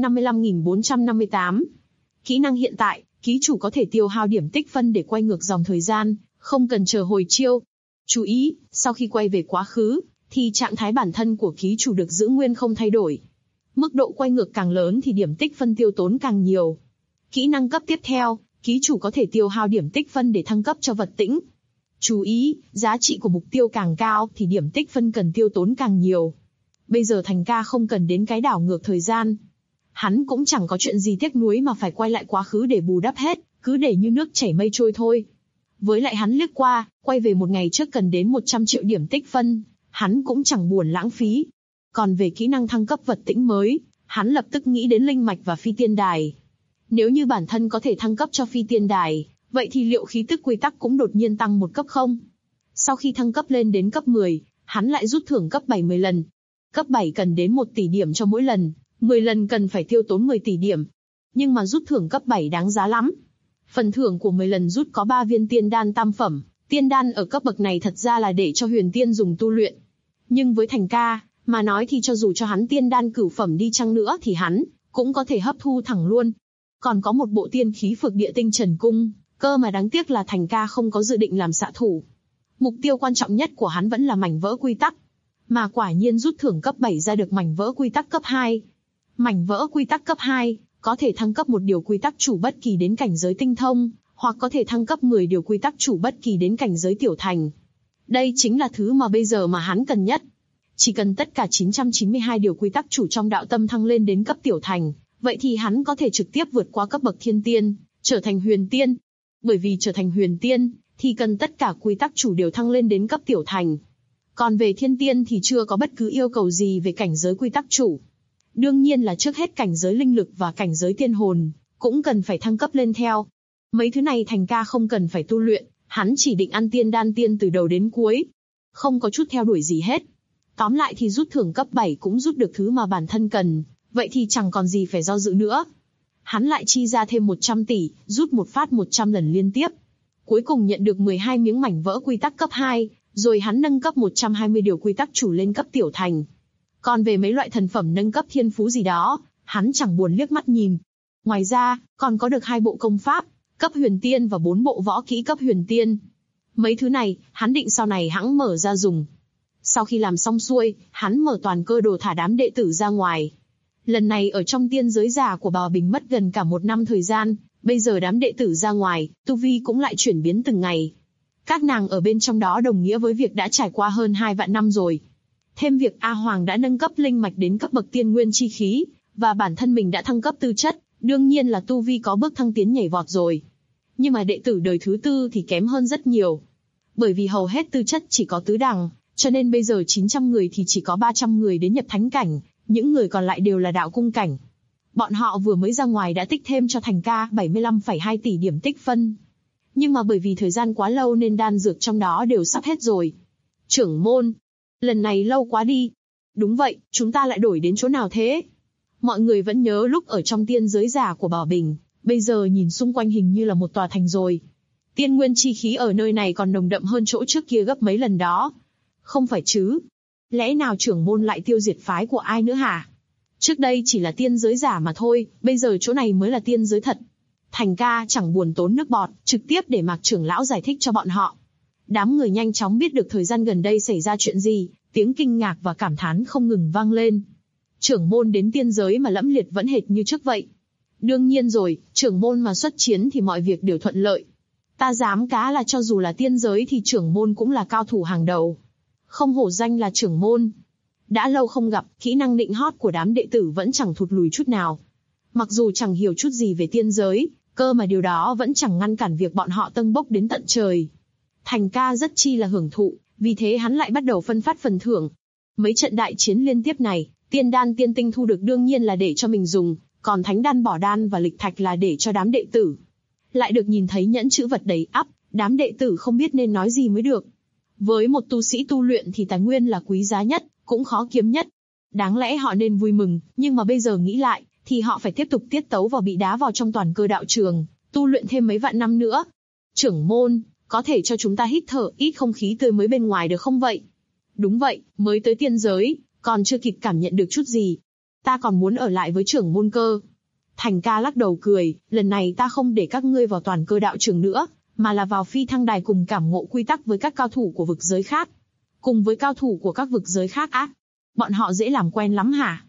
[SPEAKER 2] 755.458. Kỹ năng hiện tại, ký chủ có thể tiêu hao điểm tích phân để quay ngược dòng thời gian, không cần chờ hồi chiêu. Chú ý, sau khi quay về quá khứ, thì trạng thái bản thân của ký chủ được giữ nguyên không thay đổi. Mức độ quay ngược càng lớn thì điểm tích phân tiêu tốn càng nhiều. Kỹ năng cấp tiếp theo, ký chủ có thể tiêu hao điểm tích phân để thăng cấp cho vật tĩnh. Chú ý, giá trị của mục tiêu càng cao thì điểm tích phân cần tiêu tốn càng nhiều. Bây giờ Thành ca không cần đến cái đảo ngược thời gian. Hắn cũng chẳng có chuyện gì tiếc nuối mà phải quay lại quá khứ để bù đắp hết, cứ để như nước chảy mây trôi thôi. Với lại hắn liếc qua, quay về một ngày trước cần đến 100 triệu điểm tích phân, hắn cũng chẳng buồn lãng phí. Còn về kỹ năng thăng cấp vật tĩnh mới, hắn lập tức nghĩ đến linh mạch và phi tiên đài. Nếu như bản thân có thể thăng cấp cho phi tiên đài, vậy thì liệu khí tức quy tắc cũng đột nhiên tăng một cấp không? Sau khi thăng cấp lên đến cấp 10, hắn lại rút thưởng cấp 7 10 lần. Cấp 7 cần đến 1 tỷ điểm cho mỗi lần, 10 lần cần phải tiêu tốn 10 tỷ điểm. Nhưng mà rút thưởng cấp 7 đáng giá lắm. Phần thưởng của 10 lần rút có 3 viên tiên đan tam phẩm, tiên đan ở cấp bậc này thật ra là để cho huyền tiên dùng tu luyện. Nhưng với Thành ca, mà nói thì cho dù cho hắn tiên đan cửu phẩm đi chăng nữa thì hắn cũng có thể hấp thu thẳng luôn. Còn có một bộ tiên khí phược địa tinh trần cung, cơ mà đáng tiếc là Thành ca không có dự định làm xạ thủ. Mục tiêu quan trọng nhất của hắn vẫn là mảnh vỡ quy tắc. Mà quả nhiên rút thưởng cấp 7 ra được mảnh vỡ quy tắc cấp 2. Mảnh vỡ quy tắc cấp 2, có thể thăng cấp một điều quy tắc chủ bất kỳ đến cảnh giới tinh thông, hoặc có thể thăng cấp 10 điều quy tắc chủ bất kỳ đến cảnh giới tiểu thành. Đây chính là thứ mà bây giờ mà hắn cần nhất. Chỉ cần tất cả 992 điều quy tắc chủ trong đạo tâm thăng lên đến cấp tiểu thành, vậy thì hắn có thể trực tiếp vượt qua cấp bậc thiên tiên, trở thành huyền tiên. Bởi vì trở thành huyền tiên, thì cần tất cả quy tắc chủ đều thăng lên đến cấp tiểu thành. Còn về thiên tiên thì chưa có bất cứ yêu cầu gì về cảnh giới quy tắc chủ. Đương nhiên là trước hết cảnh giới linh lực và cảnh giới tiên hồn, cũng cần phải thăng cấp lên theo. Mấy thứ này Thành ca không cần phải tu luyện, hắn chỉ định ăn tiên đan tiên từ đầu đến cuối. Không có chút theo đuổi gì hết. Tóm lại thì rút thưởng cấp 7 cũng rút được thứ mà bản thân cần, vậy thì chẳng còn gì phải do dự nữa. Hắn lại chi ra thêm 100 tỷ, rút một phát 100 lần liên tiếp. Cuối cùng nhận được 12 miếng mảnh vỡ quy tắc cấp 2, rồi hắn nâng cấp 120 điều quy tắc chủ lên cấp tiểu thành. Còn về mấy loại thần phẩm nâng cấp thiên phú gì đó, hắn chẳng buồn liếc mắt nhìn. Ngoài ra, còn có được 2 bộ công pháp, cấp huyền tiên và 4 bộ võ kỹ cấp huyền tiên. Mấy thứ này, hắn định sau này hãng mở ra dùng. Sau khi làm xong xuôi, hắn mở toàn cơ đồ thả đám đệ tử ra ngoài. Lần này ở trong tiên giới già của Bảo Bình mất gần cả 1 năm thời gian, bây giờ đám đệ tử ra ngoài, tu vi cũng lại chuyển biến từng ngày. Các nàng ở bên trong đó đồng nghĩa với việc đã trải qua hơn 2 vạn năm rồi. Thêm việc A Hoàng đã nâng cấp linh mạch đến cấp bậc tiên nguyên chi khí, và bản thân mình đã thăng cấp tư chất, đương nhiên là tu vi có bước thăng tiến nhảy vọt rồi. Nhưng mà đệ tử đời thứ 4 thì kém hơn rất nhiều. Bởi vì hầu hết tư chất chỉ có tứ đẳng, cho nên bây giờ 900 người thì chỉ có 300 người đến nhập thánh cảnh, những người còn lại đều là đạo cung cảnh. Bọn họ vừa mới ra ngoài đã tích thêm cho Thành ca 75,2 tỷ điểm tích phân. Nhưng mà bởi vì thời gian quá lâu nên đan dược trong đó đều sắp hết rồi. Trưởng môn, lần này lâu quá đi. Đúng vậy, chúng ta lại đổi đến chỗ nào thế? Mọi người vẫn nhớ lúc ở trong tiên giới giả của Bảo Bình, bây giờ nhìn xung quanh hình như là một tòa thành rồi. Tiên nguyên chi khí ở nơi này còn nồng đậm hơn chỗ trước kia gấp mấy lần đó. Không phải chứ? Lẽ nào trưởng môn lại tiêu diệt phái của ai nữa hả? Trước đây chỉ là tiên giới giả mà thôi, bây giờ chỗ này mới là tiên giới thật. Thành ca chẳng buồn tốn nước bọt, trực tiếp để Mạc trưởng lão giải thích cho bọn họ. Đám người nhanh chóng biết được thời gian gần đây xảy ra chuyện gì, tiếng kinh ngạc và cảm thán không ngừng vang lên. Trưởng môn đến tiên giới mà lẫm liệt vẫn hệt như trước vậy. Đương nhiên rồi, trưởng môn mà xuất chiến thì mọi việc đều thuận lợi. Ta dám cá là cho dù là tiên giới thì trưởng môn cũng là cao thủ hàng đầu. Không hổ danh là trưởng môn. Đã lâu không gặp, kỹ năng định hót của đám đệ tử vẫn chẳng thụt lùi chút nào. Mặc dù chẳng hiểu chút gì về tiên giới, cơ mà điều đó vẫn chẳng ngăn cản việc bọn họ tâng bốc đến tận trời. Thành ca rất chi là hưởng thụ, vì thế hắn lại bắt đầu phân phát phần thưởng. Mấy trận đại chiến liên tiếp này, tiên đan tiên tinh thu được đương nhiên là để cho mình dùng, còn thánh đan bỏ đan và lịch thạch là để cho đám đệ tử. Lại được nhìn thấy nhẫn chữ vật đầy ắp, đám đệ tử không biết nên nói gì mới được. Với một tu sĩ tu luyện thì tài nguyên là quý giá nhất, cũng khó kiếm nhất. Đáng lẽ họ nên vui mừng, nhưng mà bây giờ nghĩ lại, thì họ phải tiếp tục tiết tấu vào bị đá vào trong toàn cơ đạo trường, tu luyện thêm mấy vạn năm nữa. Trưởng môn, có thể cho chúng ta hít thở ít không khí tươi mới bên ngoài được không vậy? Đúng vậy, mới tới tiên giới, còn chưa kịp cảm nhận được chút gì. Ta còn muốn ở lại với trưởng môn cơ. Thành ca lắc đầu cười, lần này ta không để các ngươi vào toàn cơ đạo trường nữa, mà là vào phi thăng đài cùng cảm ngộ quy tắc với các cao thủ của vực giới khác. Cùng với cao thủ của các vực giới khác á? Bọn họ dễ làm quen lắm hả?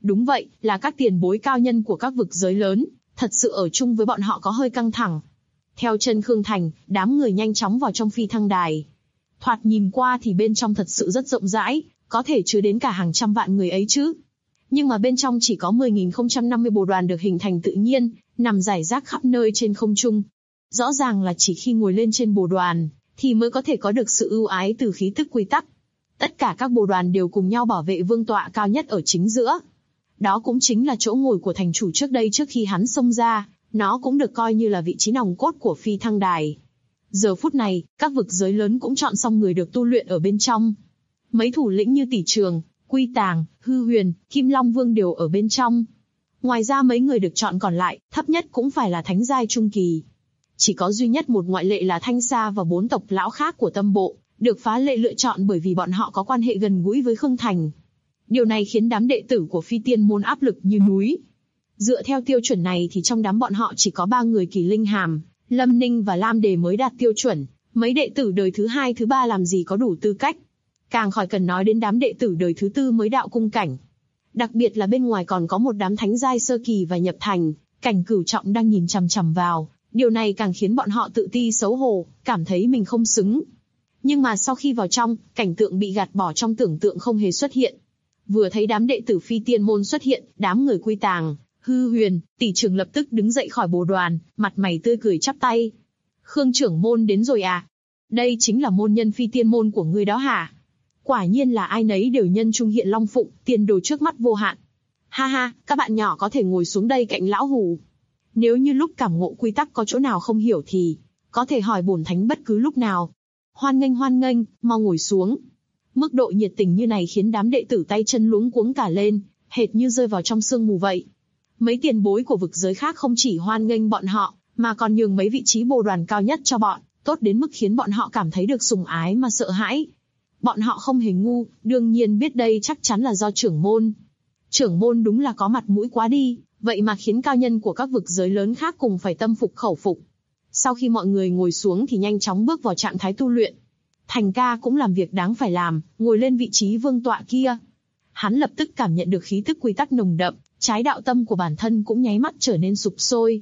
[SPEAKER 2] Đúng vậy, là các tiền bối cao nhân của các vực giới lớn, thật sự ở chung với bọn họ có hơi căng thẳng. Theo chân Khương Thành, đám người nhanh chóng vào trong phi thăng đài. Thoạt nhìn qua thì bên trong thật sự rất rộng rãi, có thể chứa đến cả hàng trăm vạn người ấy chứ. Nhưng mà bên trong chỉ có 10.050 bồ đoàn được hình thành tự nhiên, nằm rải rác khắp nơi trên không trung. Rõ ràng là chỉ khi ngồi lên trên bồ đoàn, thì mới có thể có được sự ưu ái từ khí tức quy tắc. Tất cả các bồ đoàn đều cùng nhau bảo vệ vương tọa cao nhất ở chính giữa. Đó cũng chính là chỗ ngồi của thành chủ trước đây trước khi hắn xông ra, nó cũng được coi như là vị trí nòng cốt của phi thăng đài. Giờ phút này, các vực giới lớn cũng chọn xong người được tu luyện ở bên trong. Mấy thủ lĩnh như Tỷ Trường, Quy Tàng, Hư Huyền, Kim Long Vương đều ở bên trong. Ngoài ra mấy người được chọn còn lại, thấp nhất cũng phải là thánh giai trung kỳ. Chỉ có duy nhất một ngoại lệ là Thanh Sa và 4 tộc lão khác của Tâm Bộ, được phá lệ lựa chọn bởi vì bọn họ có quan hệ gần gũi với Khương Thành. Điều này khiến đám đệ tử của Phi Tiên môn áp lực như núi. Dựa theo tiêu chuẩn này thì trong đám bọn họ chỉ có 3 người Kỳ Linh Hàm, Lâm Ninh và Lam Đề mới đạt tiêu chuẩn, mấy đệ tử đời thứ 2, thứ 3 làm gì có đủ tư cách. Càng khỏi cần nói đến đám đệ tử đời thứ 4 mới đạo cung cảnh. Đặc biệt là bên ngoài còn có một đám thánh giai sơ kỳ và nhập thành, cảnh cửu trọng đang nhìn chằm chằm vào, điều này càng khiến bọn họ tự ti xấu hổ, cảm thấy mình không xứng. Nhưng mà sau khi vào trong, cảnh tượng bị gạt bỏ trong tưởng tượng không hề xuất hiện. Vừa thấy đám đệ tử Phi Tiên môn xuất hiện, đám người Quy Tàng, Hư Huyền, Tỷ Trường lập tức đứng dậy khỏi bồ đoàn, mặt mày tươi cười chắp tay. Khương trưởng môn đến rồi à? Đây chính là môn nhân Phi Tiên môn của ngươi đó hả? Quả nhiên là ai nấy đều nhân trung hiện long phụng, tiền đồ trước mắt vô hạn. Ha ha, các bạn nhỏ có thể ngồi xuống đây cạnh lão hù. Nếu như lúc cảm ngộ quy tắc có chỗ nào không hiểu thì có thể hỏi bổn thánh bất cứ lúc nào. Hoan nghênh, mau ngồi xuống. Mức độ nhiệt tình như này khiến đám đệ tử tay chân luống cuống cả lên, hệt như rơi vào trong sương mù vậy. Mấy tiền bối của vực giới khác không chỉ hoan nghênh bọn họ, mà còn nhường mấy vị trí bồ đoàn cao nhất cho bọn, tốt đến mức khiến bọn họ cảm thấy được sủng ái mà sợ hãi. Bọn họ không hề ngu, đương nhiên biết đây chắc chắn là do trưởng môn. Trưởng môn đúng là có mặt mũi quá đi, vậy mà khiến cao nhân của các vực giới lớn khác cùng phải tâm phục khẩu phục. Sau khi mọi người ngồi xuống thì nhanh chóng bước vào trạng thái tu luyện. Thành ca cũng làm việc đáng phải làm, ngồi lên vị trí vương tọa kia. Hắn lập tức cảm nhận được khí tức quy tắc nồng đậm, trái đạo tâm của bản thân cũng nháy mắt trở nên sục sôi.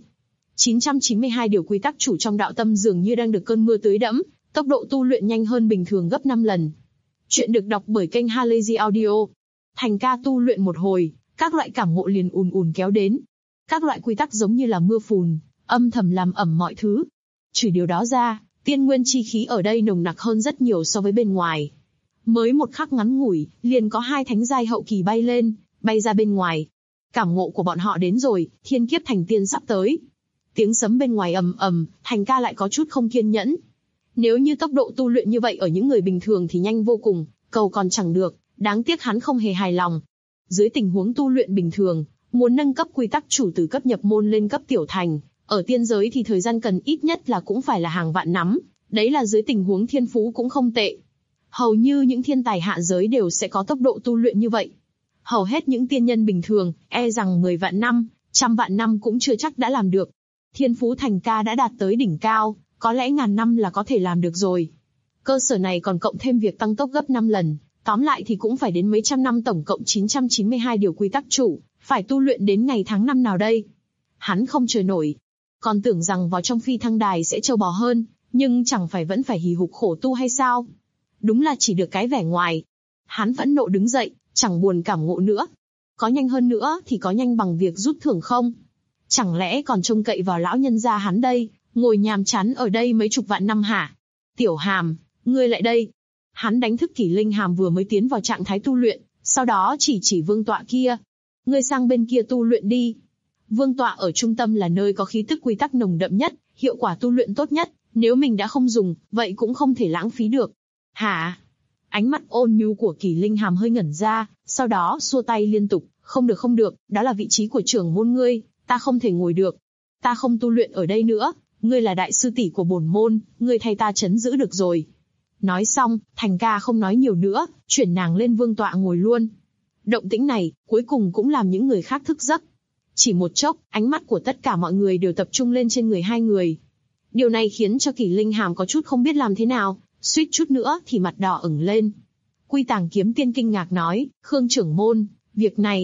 [SPEAKER 2] 992 điều quy tắc chủ trong đạo tâm dường như đang được cơn mưa tưới đẫm, tốc độ tu luyện nhanh hơn bình thường gấp 5 lần. Chuyện được đọc bởi kênh Halazy Audio. Thành ca tu luyện một hồi, các loại cảm ngộ liền ùn ùn kéo đến. Các loại quy tắc giống như là mưa phùn, âm thầm làm ẩm mọi thứ. Trừ điều đó ra, tiên nguyên chi khí ở đây nồng nặc hơn rất nhiều so với bên ngoài. Mới một khắc ngắn ngủi, liền có 2 thánh giai hậu kỳ bay lên, bay ra bên ngoài. Cảm ngộ của bọn họ đến rồi, thiên kiếp thành tiên sắp tới. Tiếng sấm bên ngoài ầm ầm, Thành ca lại có chút không kiên nhẫn. Nếu như tốc độ tu luyện như vậy ở những người bình thường thì nhanh vô cùng, cầu còn chẳng được, đáng tiếc hắn không hề hài lòng. Dưới tình huống tu luyện bình thường, muốn nâng cấp quy tắc chủ từ cấp nhập môn lên cấp tiểu thành, ở tiên giới thì thời gian cần ít nhất là cũng phải là hàng vạn năm, đấy là dưới tình huống thiên phú cũng không tệ. Hầu như những thiên tài hạ giới đều sẽ có tốc độ tu luyện như vậy. Hầu hết những tiên nhân bình thường, e rằng 10 vạn năm, 100 vạn năm cũng chưa chắc đã làm được. Thiên phú Thành ca đã đạt tới đỉnh cao, có lẽ ngàn năm là có thể làm được rồi. Cơ sở này còn cộng thêm việc tăng tốc gấp 5 lần, tóm lại thì cũng phải đến mấy trăm năm, tổng cộng 992 điều quy tắc chủ, phải tu luyện đến ngày tháng năm nào đây? Hắn không chờ nổi. Còn tưởng rằng vào trong phi thăng đài sẽ trâu bò hơn, nhưng chẳng phải vẫn phải hì hục khổ tu hay sao? Đúng là chỉ được cái vẻ ngoài. Hắn phẫn nộ đứng dậy, chẳng buồn cảm ngộ nữa. Có nhanh hơn nữa thì có nhanh bằng việc rút thưởng không? Chẳng lẽ còn trông cậy vào lão nhân gia hắn đây, ngồi nhàm chán ở đây mấy chục vạn năm hả? Tiểu Hàm, ngươi lại đây. Hắn đánh thức Kỷ Linh Hàm vừa mới tiến vào trạng thái tu luyện, sau đó chỉ vương tọa kia. Ngươi sang bên kia tu luyện đi. Vương tọa ở trung tâm là nơi có khí tức quy tắc nồng đậm nhất, hiệu quả tu luyện tốt nhất, nếu mình đã không dùng, vậy cũng không thể lãng phí được. Hả? Ánh mắt ôn nhu của Kỷ Linh Hàm hơi ngẩn ra, sau đó xua tay liên tục, không được, đó là vị trí của trưởng môn ngươi, ta không thể ngồi được. Ta không tu luyện ở đây nữa, ngươi là đại sư tỷ của bổn môn, ngươi thay ta trấn giữ được rồi. Nói xong, Thành ca không nói nhiều nữa, chuyển nàng lên vương tọa ngồi luôn. Động tĩnh này, cuối cùng cũng làm những người khác thức giấc. Chỉ một chốc, ánh mắt của tất cả mọi người đều tập trung lên trên người hai người. Điều này khiến cho Kỷ Linh Hàm có chút không biết làm thế nào, suýt chút nữa thì mặt đỏ ửng lên. Quy Tàng Kiếm Tiên kinh ngạc nói, Khương trưởng môn, việc này,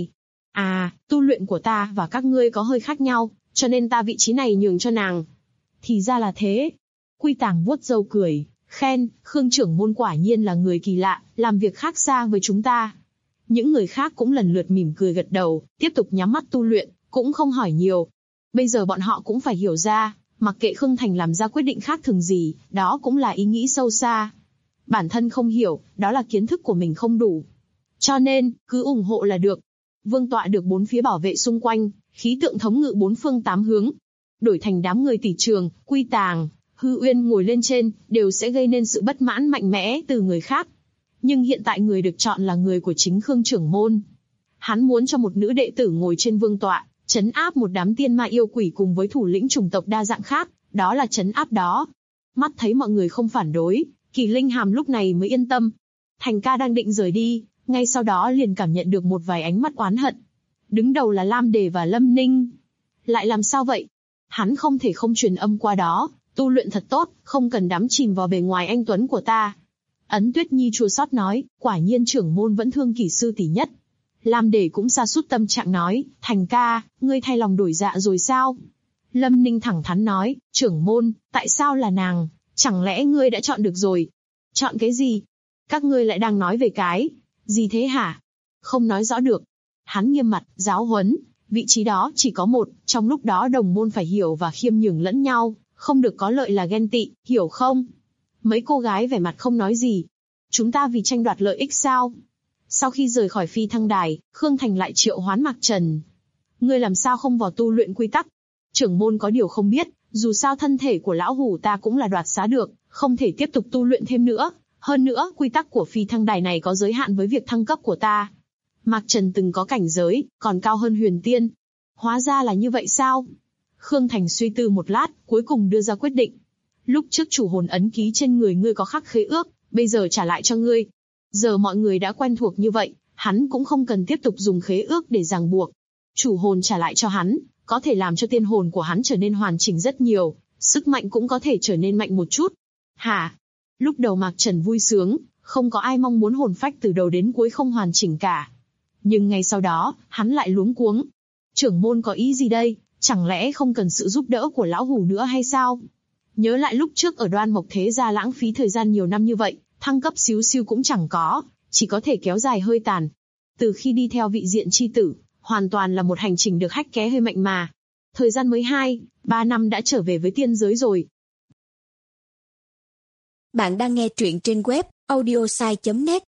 [SPEAKER 2] À, tu luyện của ta và các ngươi có hơi khác nhau, cho nên ta vị trí này nhường cho nàng. Thì ra là thế. Quy Tàng vuốt râu cười, khen, Khương trưởng môn quả nhiên là người kỳ lạ, làm việc khác xa với chúng ta. Những người khác cũng lần lượt mỉm cười gật đầu, tiếp tục nhắm mắt tu luyện, cũng không hỏi nhiều. Bây giờ bọn họ cũng phải hiểu ra, mặc kệ Khương Thành làm ra quyết định khác thường gì, đó cũng là ý nghĩ sâu xa. Bản thân không hiểu, đó là kiến thức của mình không đủ. Cho nên, cứ ủng hộ là được. Vương tọa được bốn phía bảo vệ xung quanh, khí tượng thống ngự bốn phương tám hướng. Đổi thành đám người tỷ trường, Quy Tàng, Hư Uyên ngồi lên trên, đều sẽ gây nên sự bất mãn mạnh mẽ từ người khác. Nhưng hiện tại người được chọn là người của chính Khương trưởng môn. Hắn muốn cho một nữ đệ tử ngồi trên vương tọa, trấn áp một đám tiên ma yêu quỷ cùng với thủ lĩnh chủng tộc đa dạng khác, đó là trấn áp đó. Mắt thấy mọi người không phản đối, Kỳ Linh Hàm lúc này mới yên tâm. Thành ca đang định rời đi, ngay sau đó liền cảm nhận được một vài ánh mắt oán hận. Đứng đầu là Lam Đề và Lâm Ninh. Lại làm sao vậy? Hắn không thể không truyền âm qua đó, tu luyện thật tốt, không cần đắm chìm vào bề ngoài anh tuấn của ta. Ấn Tuyết Nhi chua xót nói, quả nhiên trưởng môn vẫn thương Kỳ sư tỷ nhất. Lam Đề cũng sa sút tâm trạng nói, Thành ca, ngươi thay lòng đổi dạ rồi sao? Lâm Ninh thẳng thắn nói, trưởng môn, tại sao là nàng? Chẳng lẽ ngươi đã chọn được rồi? Chọn cái gì? Các ngươi lại đang nói về cái gì thế hả? Không nói rõ được. Hắn nghiêm mặt, giáo huấn, vị trí đó chỉ có một, trong lúc đó đồng môn phải hiểu và khiêm nhường lẫn nhau, không được có lợi là ghen tị, hiểu không? Mấy cô gái vẻ mặt không nói gì. Chúng ta vì tranh đoạt lợi ích sao? Sau khi rời khỏi phi thăng đài, Khương Thành lại triệu hoán Mạc Trần. Ngươi làm sao không vào tu luyện quy tắc? Trưởng môn có điều không biết, dù sao thân thể của lão hủ ta cũng là đoạt xá được, không thể tiếp tục tu luyện thêm nữa. Hơn nữa, quy tắc của phi thăng đài này có giới hạn với việc thăng cấp của ta. Mạc Trần từng có cảnh giới, còn cao hơn huyền tiên. Hóa ra là như vậy sao? Khương Thành suy tư một lát, cuối cùng đưa ra quyết định. Lúc trước chủ hồn ấn ký trên người ngươi có khắc khế ước, bây giờ trả lại cho ngươi. Giờ mọi người đã quen thuộc như vậy, hắn cũng không cần tiếp tục dùng khế ước để ràng buộc. Chủ hồn trả lại cho hắn, có thể làm cho tiên hồn của hắn trở nên hoàn chỉnh rất nhiều, sức mạnh cũng có thể trở nên mạnh một chút. Hả? Lúc đầu Mạc Trần vui sướng, không có ai mong muốn hồn phách từ đầu đến cuối không hoàn chỉnh cả. Nhưng ngay sau đó, hắn lại luống cuống. Trưởng môn có ý gì đây? Chẳng lẽ không cần sự giúp đỡ của lão hủ nữa hay sao? Nhớ lại lúc trước ở Đoan Mộc Thế Gia lãng phí thời gian nhiều năm như vậy, thăng cấp xíu xiu cũng chẳng có, chỉ có thể kéo dài hơi tàn. Từ khi đi theo vị diện chi tử, hoàn toàn là một hành trình được hách ké hơi mạnh mà. Thời gian mới 2-3 năm đã trở về với tiên giới rồi.
[SPEAKER 3] Bạn đang nghe truyện trên web audiosai.net.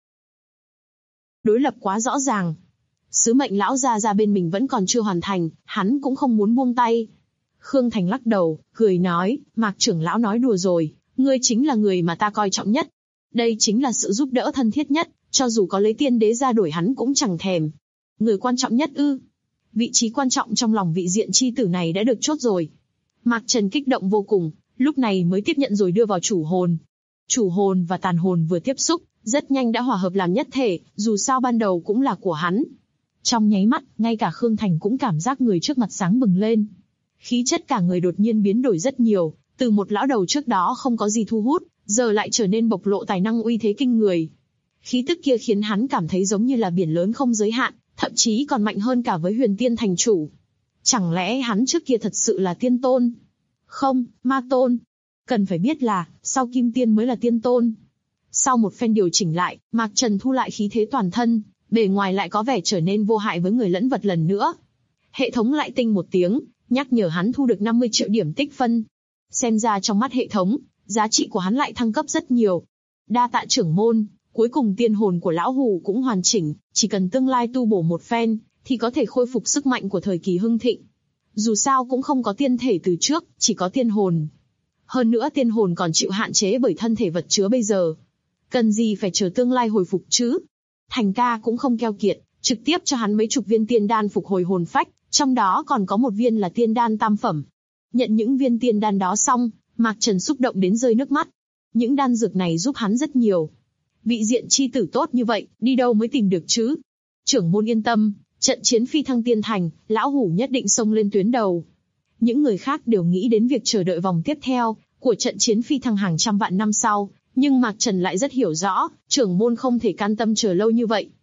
[SPEAKER 2] Đối lập quá rõ ràng. Sứ mệnh lão gia ra bên mình vẫn còn chưa hoàn thành, hắn cũng không muốn buông tay. Khương Thành lắc đầu, cười nói, Mạc trưởng lão nói đùa rồi, ngươi chính là người mà ta coi trọng nhất. Đây chính là sự giúp đỡ thân thiết nhất, cho dù có lấy tiên đế ra đổi hắn cũng chẳng thèm. Người quan trọng nhất ư? Vị trí quan trọng trong lòng vị diện chi tử này đã được chốt rồi. Mạc Trần kích động vô cùng, lúc này mới tiếp nhận rồi đưa vào chủ hồn. Chủ hồn và tàn hồn vừa tiếp xúc, rất nhanh đã hòa hợp làm nhất thể, dù sao ban đầu cũng là của hắn. Trong nháy mắt, ngay cả Khương Thành cũng cảm giác người trước mặt sáng bừng lên. Khí chất cả người đột nhiên biến đổi rất nhiều, từ một lão đầu trước đó không có gì thu hút, giờ lại trở nên bộc lộ tài năng uy thế kinh người. Khí tức kia khiến hắn cảm thấy giống như là biển lớn không giới hạn, thậm chí còn mạnh hơn cả với huyền tiên thành chủ. Chẳng lẽ hắn trước kia thật sự là tiên tôn? Không, ma tôn. Cần phải biết là, sau kim tiên mới là tiên tôn. Sau một phen điều chỉnh lại, Mạc Trần thu lại khí thế toàn thân, bề ngoài lại có vẻ trở nên vô hại với người lẫn vật lần nữa. Hệ thống lại tinh một tiếng, nhắc nhở hắn thu được 50 triệu điểm tích phân. Xem ra trong mắt hệ thống, giá trị của hắn lại thăng cấp rất nhiều. Đa tạ trưởng môn, cuối cùng tiên hồn của lão hủ cũng hoàn chỉnh, chỉ cần tương lai tu bổ một phen, thì có thể khôi phục sức mạnh của thời kỳ hưng thịnh. Dù sao cũng không có tiên thể từ trước, chỉ có tiên hồn. Hơn nữa tiên hồn còn chịu hạn chế bởi thân thể vật chứa bây giờ. Cần gì phải chờ tương lai hồi phục chứ? Thành ca cũng không keo kiệt, trực tiếp cho hắn mấy chục viên tiên đan phục hồi hồn phách, trong đó còn có một viên là tiên đan tam phẩm. Nhận những viên tiên đan đó xong, Mạc Trần xúc động đến rơi nước mắt. Những đan dược này giúp hắn rất nhiều. Vị diện chi tử tốt như vậy, đi đâu mới tìm được chứ? Trưởng môn yên tâm, trận chiến phi thăng tiên thành, lão hủ nhất định xông lên tuyến đầu. Những người khác đều nghĩ đến việc chờ đợi vòng tiếp theo của trận chiến phi thăng hàng trăm vạn năm sau, nhưng Mạc Trần lại rất hiểu rõ, trưởng môn không thể can tâm chờ lâu như vậy.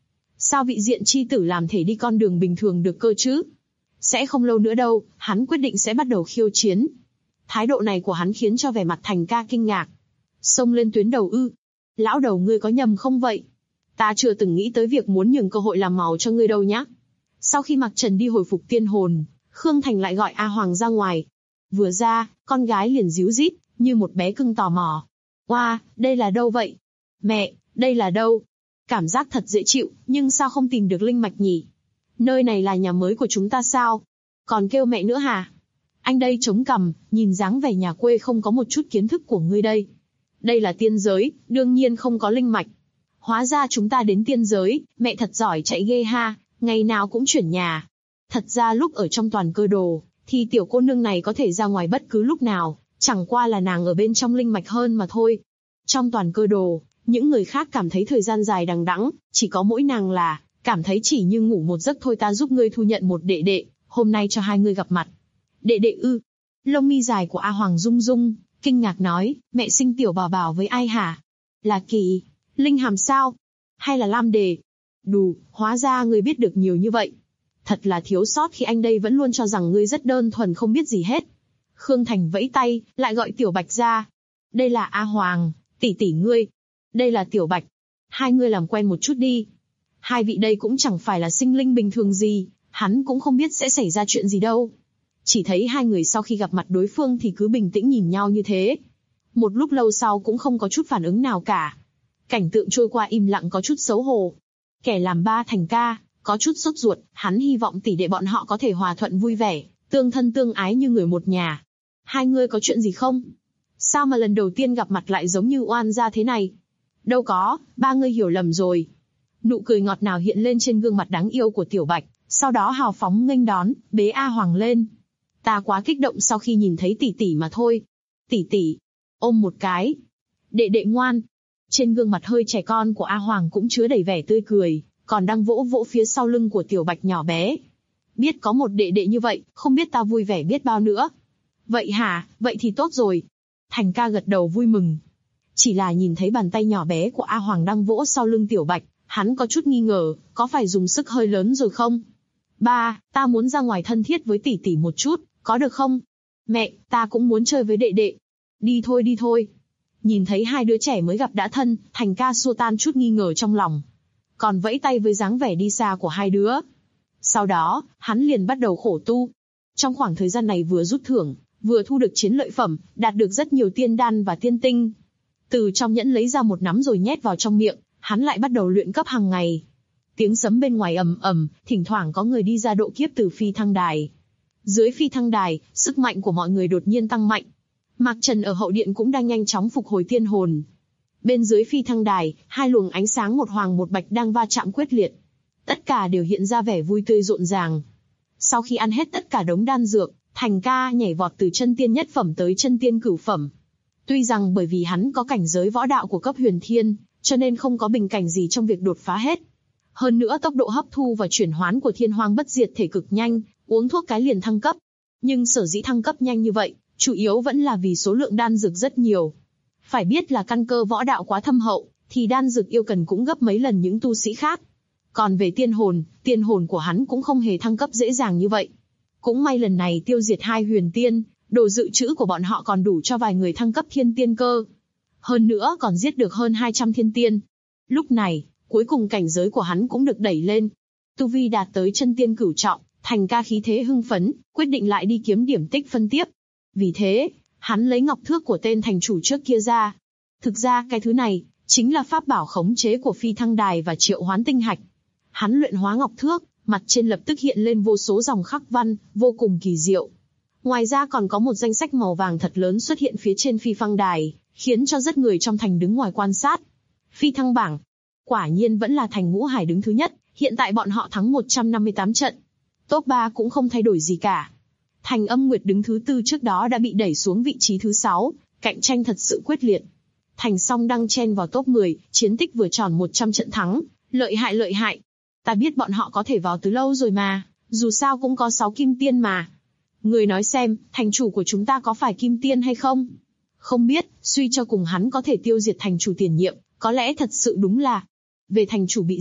[SPEAKER 2] Sao vị diện chi tử làm thể đi con đường bình thường được cơ chứ? Sẽ không lâu nữa đâu, hắn quyết định sẽ bắt đầu khiêu chiến. Thái độ này của hắn khiến cho vẻ mặt Thành Ca kinh ngạc. Xông lên tuyến đầu ư? Lão đầu ngươi có nhầm không vậy? Ta chưa từng nghĩ tới việc muốn nhường cơ hội làm màu cho ngươi đâu nhá. Sau khi Mạc Trần đi hồi phục tiên hồn, Khương Thành lại gọi A Hoàng ra ngoài. Vừa ra, con gái liền díu dít, như một bé cưng tò mò. Oa, đây là đâu vậy? Mẹ, đây là đâu? Cảm giác thật dễ chịu, nhưng sao không tìm được linh mạch nhỉ? Nơi này là nhà mới của chúng ta sao? Còn kêu mẹ nữa hả? Anh đây chống cằm, nhìn dáng vẻ nhà quê không có một chút kiến thức của ngươi đây. Đây là tiên giới, đương nhiên không có linh mạch. Hóa ra chúng ta đến tiên giới, mẹ thật giỏi chạy ghê ha, ngày nào cũng chuyển nhà. Thật ra lúc ở trong toàn cơ đồ, thì tiểu cô nương này có thể ra ngoài bất cứ lúc nào, chẳng qua là nàng ở bên trong linh mạch hơn mà thôi. Trong toàn cơ đồ, những người khác cảm thấy thời gian dài đằng đẵng, chỉ có mỗi nàng là cảm thấy chỉ như ngủ một giấc thôi. Ta giúp ngươi thu nhận một đệ đệ, hôm nay cho hai ngươi gặp mặt. Đệ đệ ư? Lông mi dài của A Hoàng rung rung, kinh ngạc nói, mẹ sinh tiểu bảo bảo với ai hả? Là Kỳ, Linh Hàm sao? Hay là Lam Đề? Đù, hóa ra ngươi biết được nhiều như vậy. Thật là thiếu sót khi anh đây vẫn luôn cho rằng ngươi rất đơn thuần không biết gì hết. Khương Thành vẫy tay, lại gọi Tiểu Bạch ra. Đây là A Hoàng, tỷ tỷ ngươi. Đây là Tiểu Bạch. Hai ngươi làm quen một chút đi. Hai vị đây cũng chẳng phải là sinh linh bình thường gì, hắn cũng không biết sẽ xảy ra chuyện gì đâu. Chỉ thấy hai người sau khi gặp mặt đối phương thì cứ bình tĩnh nhìn nhau như thế. Một lúc lâu sau cũng không có chút phản ứng nào cả. Cảnh tượng trôi qua im lặng có chút xấu hổ. Kẻ làm ba Thành Ca có chút sốt ruột, hắn hy vọng tỷ đệ bọn họ có thể hòa thuận vui vẻ, tương thân tương ái như người một nhà. Hai ngươi có chuyện gì không? Sao mà lần đầu tiên gặp mặt lại giống như oan gia thế này? Đâu có, ba ngươi hiểu lầm rồi. Nụ cười ngọt ngào hiện lên trên gương mặt đáng yêu của Tiểu Bạch, sau đó hào phóng nghênh đón, bế A Hoàng lên. Ta quá kích động sau khi nhìn thấy tỷ tỷ mà thôi. Tỷ tỷ, ôm một cái. Đệ đệ ngoan. Trên gương mặt hơi trẻ con của A Hoàng cũng chứa đầy vẻ tươi cười, còn đang vỗ vỗ phía sau lưng của Tiểu Bạch nhỏ bé. Biết có một đệ đệ như vậy, không biết ta vui vẻ biết bao nữa. Vậy hả, vậy thì tốt rồi. Thành Ca gật đầu vui mừng. Chỉ là nhìn thấy bàn tay nhỏ bé của A Hoàng đang vỗ sau lưng Tiểu Bạch, hắn có chút nghi ngờ, có phải dùng sức hơi lớn rồi không? Ba, ta muốn ra ngoài thân thiết với tỷ tỷ một chút, có được không? Mẹ, ta cũng muốn chơi với đệ đệ. Đi thôi đi thôi. Nhìn thấy hai đứa trẻ mới gặp đã thân, Thành Ca xua tan chút nghi ngờ trong lòng. Còn vẫy tay với dáng vẻ đi xa của hai đứa. Sau đó, hắn liền bắt đầu khổ tu. Trong khoảng thời gian này vừa rút thưởng, vừa thu được chiến lợi phẩm, đạt được rất nhiều tiên đan và tiên tinh. Từ trong nhẫn lấy ra một nắm rồi nhét vào trong miệng, hắn lại bắt đầu luyện cấp hàng ngày. Tiếng sấm bên ngoài ầm ầm, thỉnh thoảng có người đi ra độ kiếp từ phi thăng đài. Dưới phi thăng đài, sức mạnh của mọi người đột nhiên tăng mạnh. Mạc Trần ở hậu điện cũng đang nhanh chóng phục hồi tiên hồn. Bên dưới phi thăng đài, hai luồng ánh sáng một hoàng một bạch đang va chạm quyết liệt. Tất cả đều hiện ra vẻ vui tươi rộn ràng. Sau khi ăn hết tất cả đống đan dược, Thành Ca nhảy vọt từ chân tiên nhất phẩm tới chân tiên cửu phẩm. Tuy rằng bởi vì hắn có cảnh giới võ đạo của cấp huyền thiên, cho nên không có bình cảnh gì trong việc đột phá hết. Hơn nữa tốc độ hấp thu và chuyển hoán của thiên hoang bất diệt thể cực nhanh, uống thuốc cái liền thăng cấp. Nhưng sở dĩ thăng cấp nhanh như vậy, chủ yếu vẫn là vì số lượng đan dược rất nhiều. Phải biết là căn cơ võ đạo quá thâm hậu, thì đan dược yêu cần cũng gấp mấy lần những tu sĩ khác. Còn về tiên hồn của hắn cũng không hề thăng cấp dễ dàng như vậy. Cũng may lần này tiêu diệt hai huyền tiên, đồ dự trữ của bọn họ còn đủ cho vài người thăng cấp thiên tiên cơ. Hơn nữa còn giết được hơn 200 thiên tiên. Lúc này, cuối cùng cảnh giới của hắn cũng được đẩy lên. Tu vi đạt tới chân tiên cửu trọng, Thành Ca khí thế hưng phấn, quyết định lại đi kiếm điểm tích phân tiếp. Vì thế, hắn lấy ngọc thước của tên thành chủ trước kia ra. Thực ra cái thứ này, chính là pháp bảo khống chế của phi thăng đài và triệu hoán tinh hạch. Hắn luyện hóa ngọc thước, mặt trên lập tức hiện lên vô số dòng khắc văn, vô cùng kỳ diệu. Ngoài ra còn có một danh sách màu vàng thật lớn xuất hiện phía trên phi thăng đài, khiến cho rất người trong thành đứng ngoài quan sát. Phi thăng bảng. Quả nhiên vẫn là thành Ngũ Hải đứng thứ nhất, hiện tại bọn họ thắng 158 trận. Top 3 cũng không thay đổi gì cả. Thành Âm Nguyệt đứng thứ 4 trước đó đã bị đẩy xuống vị trí thứ 6, cạnh tranh thật sự quyết liệt. Thành Song đang chen vào top 10, chiến tích vừa tròn 100 trận thắng, lợi hại lợi hại. Ta biết bọn họ có thể vào từ lâu rồi mà, dù sao cũng có 6 kim tiên mà. Người nói xem, thành chủ của chúng ta có phải kim tiên hay không? Không biết, suy cho cùng hắn có thể tiêu diệt thành chủ tiền nhiệm, có lẽ thật sự đúng là. Về thành chủ bị giết,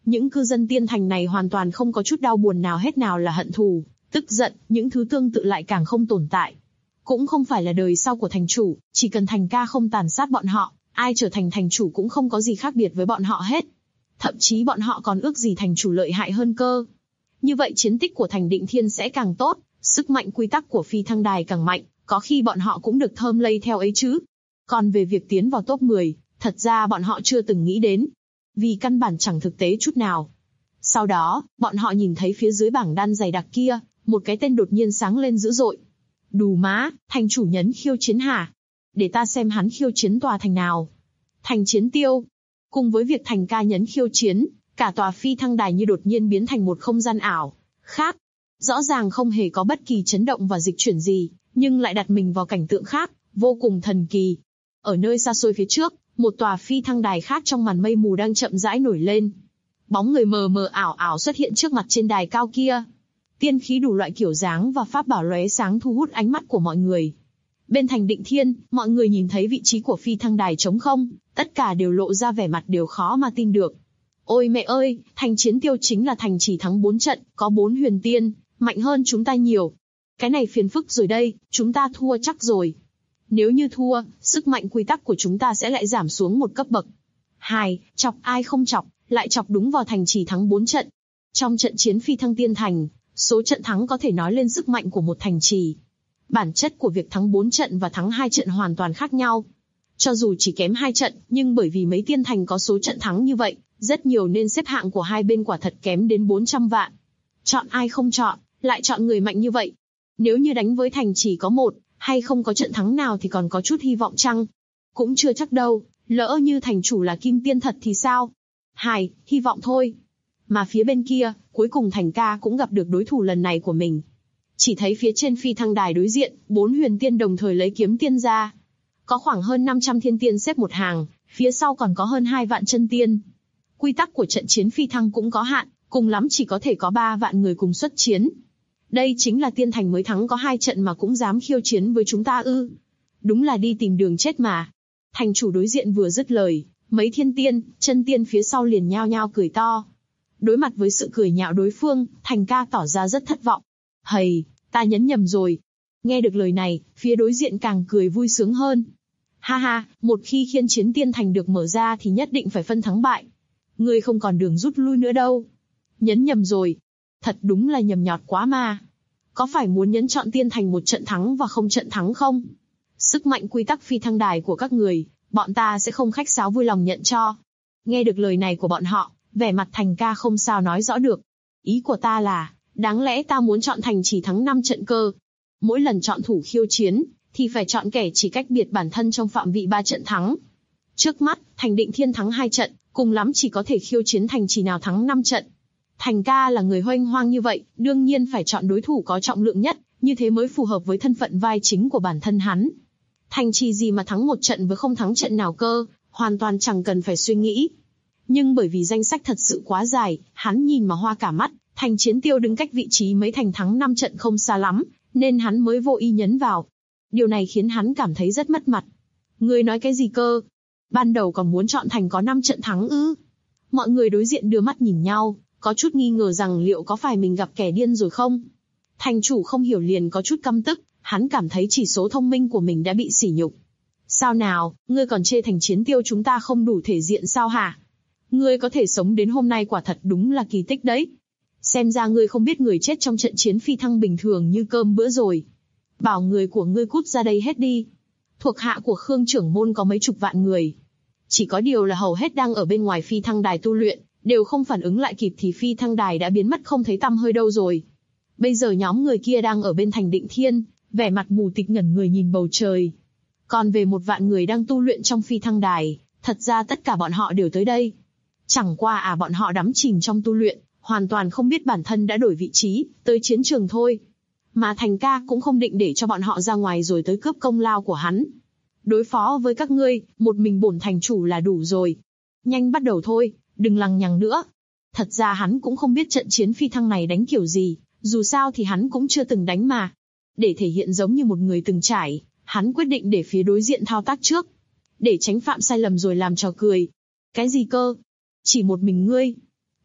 [SPEAKER 2] Những cư dân tiên thành này hoàn toàn không có chút đau buồn nào hết, nào là hận thù, tức giận, những thứ tương tự lại càng không tồn tại. Cũng không phải là đời sau của thành chủ, chỉ cần Thành Ca không tàn sát bọn họ, ai trở thành thành chủ cũng không có gì khác biệt với bọn họ hết. Thậm chí bọn họ còn ước gì thành chủ lợi hại hơn cơ. Như vậy chiến tích của Thành Định Thiên sẽ càng tốt, sức mạnh quy tắc của phi thăng đài càng mạnh, có khi bọn họ cũng được thơm lây theo ấy chứ. Còn về việc tiến vào top 10, thật ra bọn họ chưa từng nghĩ đến, vì căn bản chẳng thực tế chút nào. Sau đó, bọn họ nhìn thấy phía dưới bảng đan dày đặc kia, một cái tên đột nhiên sáng lên dữ dội. Đù má, thành chủ nhấn khiêu chiến hả? Để ta xem hắn khiêu chiến tòa thành nào. Thành Chiến Tiêu. Cùng với việc Thành Ca nhấn khiêu chiến, cả tòa phi thăng đài như đột nhiên biến thành một không gian ảo khác. Rõ ràng không hề có bất kỳ chấn động và dịch chuyển gì, nhưng lại đặt mình vào cảnh tượng khác, vô cùng thần kỳ. Ở nơi xa xôi phía trước, một tòa phi thăng đài khác trong màn mây mù đang chậm rãi nổi lên. Bóng người mờ mờ ảo ảo xuất hiện trước mặt trên đài cao kia. Tiên khí đủ loại kiểu dáng và pháp bảo lóe sáng thu hút ánh mắt của mọi người. Bên Thành Định Thiên, mọi người nhìn thấy vị trí của phi thăng đài trống không, tất cả đều lộ ra vẻ mặt đều khó mà tin được. Ôi mẹ ơi, Thành Chiến Tiêu chính là thành chỉ thắng 4 trận, có 4 huyền tiên, mạnh hơn chúng ta nhiều. Cái này phiền phức rồi đây, chúng ta thua chắc rồi. Nếu như thua, sức mạnh quy tắc của chúng ta sẽ lại giảm xuống một cấp bậc. 2. Chọc ai không chọc, lại chọc đúng vào thành chỉ thắng 4 trận. Trong trận chiến phi thăng tiên thành, số trận thắng có thể nói lên sức mạnh của một thành trì. Bản chất của việc thắng 4 trận và thắng 2 trận hoàn toàn khác nhau. Cho dù chỉ kém 2 trận, nhưng bởi vì mấy tiên thành có số trận thắng như vậy, rất nhiều nên xếp hạng của hai bên quả thật kém đến 400 vạn. Chọn ai không chọn, lại chọn người mạnh như vậy. Nếu như đánh với thành chỉ có 1, hay không có trận thắng nào thì còn có chút hy vọng chăng? Cũng chưa chắc đâu, lỡ như thành chủ là kim tiên thật thì sao? 2. Hy vọng thôi. Mà phía bên kia, cuối cùng Thành Ca cũng gặp được đối thủ lần này của mình. Chỉ thấy phía trên phi thăng đài đối diện, 4 huyền tiên đồng thời lấy kiếm tiên ra. Có khoảng hơn 500 thiên tiên xếp một hàng, phía sau còn có hơn 2 vạn chân tiên. Quy tắc của trận chiến phi thăng cũng có hạn, cùng lắm chỉ có thể có 3 vạn người cùng xuất chiến. Đây chính là tiên thành mới thắng có 2 trận mà cũng dám khiêu chiến với chúng ta ư? Đúng là đi tìm đường chết mà. Thành chủ đối diện vừa dứt lời, mấy thiên tiên, chân tiên phía sau liền nhao nhao cười to. Đối mặt với sự cười nhạo đối phương, Thành Ca tỏ ra rất thất vọng. Hầy, ta nhấn nhầm rồi. Nghe được lời này, phía đối diện càng cười vui sướng hơn. Ha ha, một khi khiên chiến tiên thành được mở ra thì nhất định phải phân thắng bại. Ngươi không còn đường rút lui nữa đâu. Nhấn nhầm rồi. Thật đúng là nhầm nhọt quá mà. Có phải muốn nhấn chọn tiên thành một trận thắng và không trận thắng không? Sức mạnh quy tắc phi thăng đài của các người, bọn ta sẽ không khách sáo vui lòng nhận cho. Nghe được lời này của bọn họ, vẻ mặt Thành Ca không sao nói rõ được. Ý của ta là, đáng lẽ ta muốn chọn thành chỉ thắng 5 trận cơ. Mỗi lần chọn thủ khiêu chiến, thì phải chọn kẻ chỉ cách biệt bản thân trong phạm vị 3 trận thắng. Trước mắt, Thành Định Thiên thắng 2 trận, cùng lắm chỉ có thể khiêu chiến thành chỉ nào thắng 5 trận. Thành Ca là người hoành hoang như vậy, đương nhiên phải chọn đối thủ có trọng lượng nhất, như thế mới phù hợp với thân phận vai chính của bản thân hắn. Thành trì gì mà thắng 1 trận với không thắng trận nào cơ, hoàn toàn chẳng cần phải suy nghĩ. Nhưng bởi vì danh sách thật sự quá dài, hắn nhìn mà hoa cả mắt, Thành Chiến Tiêu đứng cách vị trí mấy thành thắng 5 trận không xa lắm, nên hắn mới vô ý nhấn vào. Điều này khiến hắn cảm thấy rất mất mặt. Ngươi nói cái gì cơ? Ban đầu còn muốn chọn thành có 5 trận thắng ư? Mọi người đối diện đưa mắt nhìn nhau, có chút nghi ngờ rằng liệu có phải mình gặp kẻ điên rồi không? Thành chủ không hiểu liền có chút căm tức, hắn cảm thấy chỉ số thông minh của mình đã bị sỉ nhục. Sao nào, ngươi còn chê Thành Chiến Tiêu chúng ta không đủ thể diện sao hả? Ngươi có thể sống đến hôm nay quả thật đúng là kỳ tích đấy. Xem ra ngươi không biết người chết trong trận chiến phi thăng bình thường như cơm bữa rồi. Bảo người của ngươi cút ra đây hết đi. Thuộc hạ của Khương trưởng môn có mấy chục vạn người. Chỉ có điều là hầu hết đang ở bên ngoài phi thăng đài tu luyện, đều không phản ứng lại kịp thì phi thăng đài đã biến mất không thấy tăm hơi đâu rồi. Bây giờ nhóm người kia đang ở bên Thành Định Thiên, vẻ mặt mù tịch ngẩn người nhìn bầu trời. Còn về 1 vạn người đang tu luyện trong phi thăng đài, thật ra tất cả bọn họ đều tới đây. Chẳng qua bọn họ đắm chìm trong tu luyện, hoàn toàn không biết bản thân đã đổi vị trí, tới chiến trường thôi. Mà Thành Ca cũng không định để cho bọn họ ra ngoài rồi tới cướp công lao của hắn. Đối phó với các ngươi, một mình bổn thành chủ là đủ rồi. Nhanh bắt đầu thôi, đừng lằng nhằng nữa. Thật ra hắn cũng không biết trận chiến phi thăng này đánh kiểu gì, dù sao thì hắn cũng chưa từng đánh mà. Để thể hiện giống như một người từng trải, hắn quyết định để phía đối diện thao tác trước. Để tránh phạm sai lầm rồi làm trò cười. Cái gì cơ? Chỉ một mình ngươi?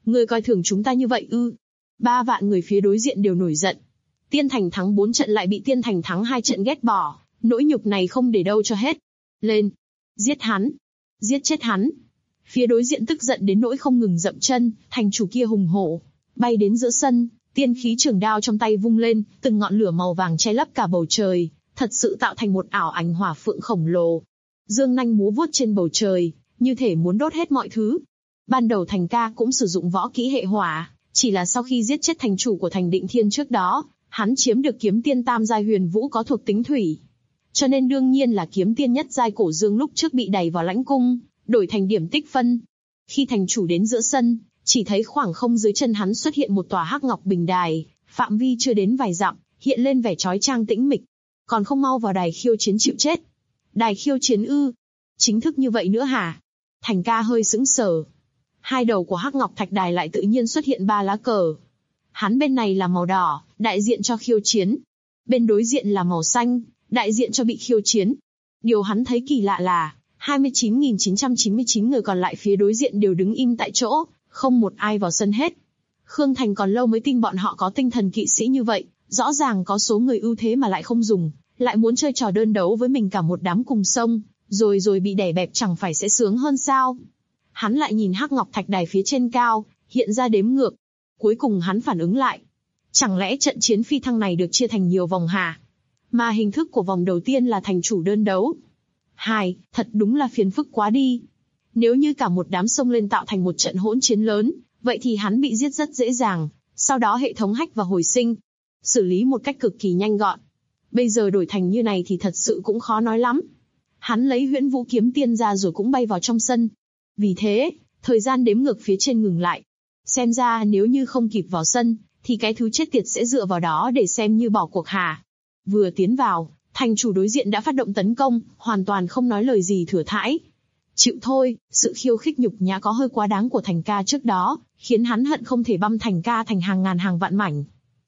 [SPEAKER 2] Ngươi coi thường chúng ta như vậy ư? 3 vạn người phía đối diện đều nổi giận. Tiên Thành thắng 4 trận lại bị Tiên Thành thắng 2 trận ghét bỏ, nỗi nhục này không để đâu cho hết. Lên! Giết hắn! Giết chết hắn! Phía đối diện tức giận đến nỗi không ngừng dậm chân, thành chủ kia hùng hổ, bay đến giữa sân, tiên khí trường đao trong tay vung lên, từng ngọn lửa màu vàng che lấp cả bầu trời, thật sự tạo thành một ảo ảnh hỏa phượng khổng lồ. Dương nanh múa vuốt trên bầu trời, như thể muốn đốt hết mọi thứ. Ban đầu Thành Ca cũng sử dụng võ kỹ hệ hỏa, chỉ là sau khi giết chết thành chủ của Thành Định Thiên trước đó, hắn chiếm được kiếm tiên tam giai huyền vũ có thuộc tính thủy. Cho nên đương nhiên là kiếm tiên nhất giai cổ dương lúc trước bị đày vào lãnh cung, đổi thành điểm tích phân. Khi thành chủ đến giữa sân, chỉ thấy khoảng không dưới chân hắn xuất hiện một tòa hắc ngọc bình đài, phạm vi chưa đến vài dặm, hiện lên vẻ chói chang tĩnh mịch. Còn không mau vào đài khiêu chiến chịu chết. Đài khiêu chiến ư? Chính thức như vậy nữa hả? Thành Ca hơi sững sờ. Hai đầu của hắc ngọc thạch đài lại tự nhiên xuất hiện 3 lá cờ. Hắn bên này là màu đỏ, đại diện cho khiêu chiến. Bên đối diện là màu xanh, đại diện cho bị khiêu chiến. Điều hắn thấy kỳ lạ là, 29.999 người còn lại phía đối diện đều đứng im tại chỗ, không một ai vào sân hết. Khương Thành còn lâu mới tin bọn họ có tinh thần kỵ sĩ như vậy, rõ ràng có số người ưu thế mà lại không dùng, lại muốn chơi trò đơn đấu với mình cả một đám cùng sông, rồi bị đè bẹp chẳng phải sẽ sướng hơn sao? Hắn lại nhìn hắc ngọc thạch đài phía trên cao, hiện ra đếm ngược. Cuối cùng hắn phản ứng lại. Chẳng lẽ trận chiến phi thăng này được chia thành nhiều vòng hả? Mà hình thức của vòng đầu tiên là thành chủ đơn đấu. Thật đúng là phiền phức quá đi. Nếu như cả một đám xông lên tạo thành một trận hỗn chiến lớn, vậy thì hắn bị giết rất dễ dàng, sau đó hệ thống hack và hồi sinh. Xử lý một cách cực kỳ nhanh gọn. Bây giờ đổi thành như này thì thật sự cũng khó nói lắm. Hắn lấy Huyễn Vũ kiếm tiên ra rồi cũng bay vào trong sân. Vì thế, thời gian đếm ngược phía trên ngừng lại. Xem ra nếu như không kịp vào sân, thì cái thứ chết tiệt sẽ dựa vào đó để xem như bỏ cuộc hả? Vừa tiến vào, thành chủ đối diện đã phát động tấn công, hoàn toàn không nói lời gì thừa thãi. Chịu thôi, sự khiêu khích nhục nhã có hơi quá đáng của Thành Ca trước đó, khiến hắn hận không thể băm Thành Ca thành hàng ngàn hàng vạn mảnh.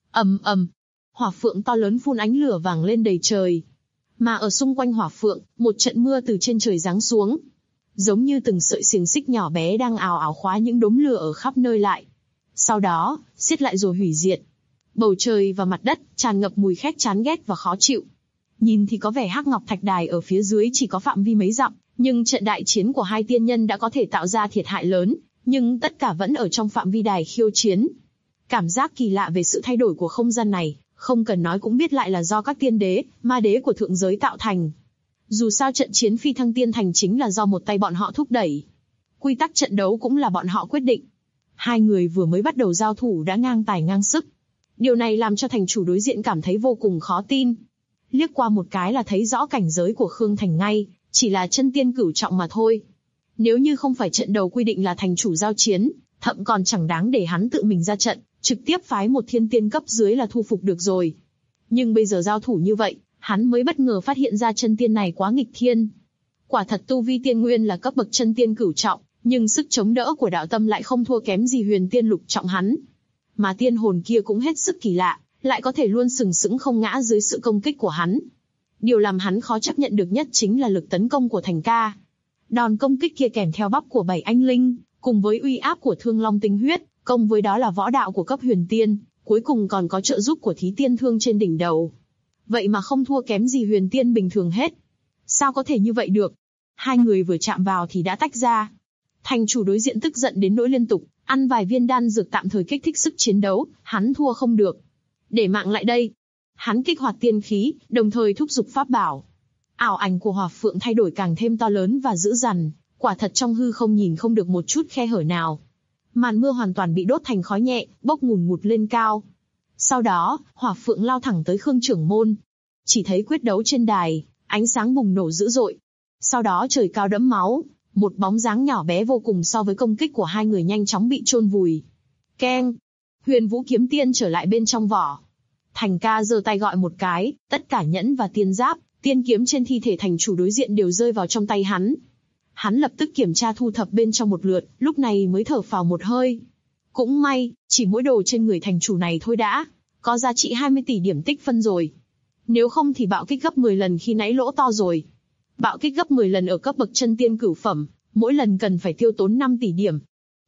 [SPEAKER 2] Ầm, hỏa phượng to lớn phun ánh lửa vàng lên đầy trời. Mà ở xung quanh hỏa phượng, một trận mưa từ trên trời giáng xuống. Giống như từng sợi xiềng xích nhỏ bé đang ào ào khóa những đốm lửa ở khắp nơi lại. Sau đó, siết lại rồi hủy diệt. Bầu trời và mặt đất tràn ngập mùi khét chán ghét và khó chịu. Nhìn thì có vẻ hắc ngọc thạch đài ở phía dưới chỉ có phạm vi mấy dặm, nhưng trận đại chiến của hai tiên nhân đã có thể tạo ra thiệt hại lớn, nhưng tất cả vẫn ở trong phạm vi đài khiêu chiến. Cảm giác kỳ lạ về sự thay đổi của không gian này, không cần nói cũng biết lại là do các tiên đế, ma đế của thượng giới tạo thành. Dù sao trận chiến phi thăng tiên thành chính là do một tay bọn họ thúc đẩy. Quy tắc trận đấu cũng là bọn họ quyết định. Hai người vừa mới bắt đầu giao thủ đã ngang tài ngang sức. Điều này làm cho thành chủ đối diện cảm thấy vô cùng khó tin. Liếc qua một cái là thấy rõ cảnh giới của Khương Thành ngay, chỉ là chân tiên cửu trọng mà thôi. Nếu như không phải trận đầu quy định là thành chủ giao chiến, thậm còn chẳng đáng để hắn tự mình ra trận, trực tiếp phái một thiên tiên cấp dưới là thu phục được rồi. Nhưng bây giờ giao thủ như vậy, hắn mới bất ngờ phát hiện ra chân tiên này quá nghịch thiên. Quả thật tu vi tiên nguyên là cấp bậc chân tiên cửu trọng, nhưng sức chống đỡ của đạo tâm lại không thua kém gì huyền tiên lục trọng hắn. Mà tiên hồn kia cũng hết sức kỳ lạ, lại có thể luôn sừng sững không ngã dưới sự công kích của hắn. Điều làm hắn khó chấp nhận được nhất chính là lực tấn công của Thành Ca. Đòn công kích kia kèm theo bắp của 7 anh linh, cùng với uy áp của Thương Long tinh huyết, cộng với đó là võ đạo của cấp huyền tiên, cuối cùng còn có trợ giúp của thí tiên thương trên đỉnh đầu. Vậy mà không thua kém gì huyền tiên bình thường hết. Sao có thể như vậy được? Hai người vừa chạm vào thì đã tách ra. Thành chủ đối diện tức giận đến nỗi liên tục, ăn vài viên đan dược tạm thời kích thích sức chiến đấu, hắn thua không được. Để mạng lại đây. Hắn kích hoạt tiên khí, đồng thời thúc giục pháp bảo. Ảo ảnh của hỏa phượng thay đổi càng thêm to lớn và dữ dằn, quả thật trong hư không nhìn không được một chút khe hở nào. Màn mưa hoàn toàn bị đốt thành khói nhẹ, bốc ngùn ngụt lên cao. Sau đó, hỏa phượng lao thẳng tới Khương trưởng môn. Chỉ thấy quyết đấu trên đài, ánh sáng bùng nổ dữ dội. Sau đó trời cao đẫm máu, một bóng dáng nhỏ bé vô cùng so với công kích của hai người nhanh chóng bị chôn vùi. Keng! Huyền Vũ kiếm tiên trở lại bên trong vỏ. Thành Ca giơ tay gọi một cái, tất cả nhẫn và tiên giáp, tiên kiếm trên thi thể thành chủ đối diện đều rơi vào trong tay hắn. Hắn lập tức kiểm tra thu thập bên trong một lượt, lúc này mới thở phào một hơi. Cũng may, chỉ mỗi đồ trên người thành chủ này thôi đã, có giá trị 20 tỷ điểm tích phân rồi. Nếu không thì bạo kích gấp 10 lần khi nãy lỗ to rồi. Bạo kích gấp 10 lần ở cấp bậc chân tiên cửu phẩm, mỗi lần cần phải tiêu tốn 5 tỷ điểm.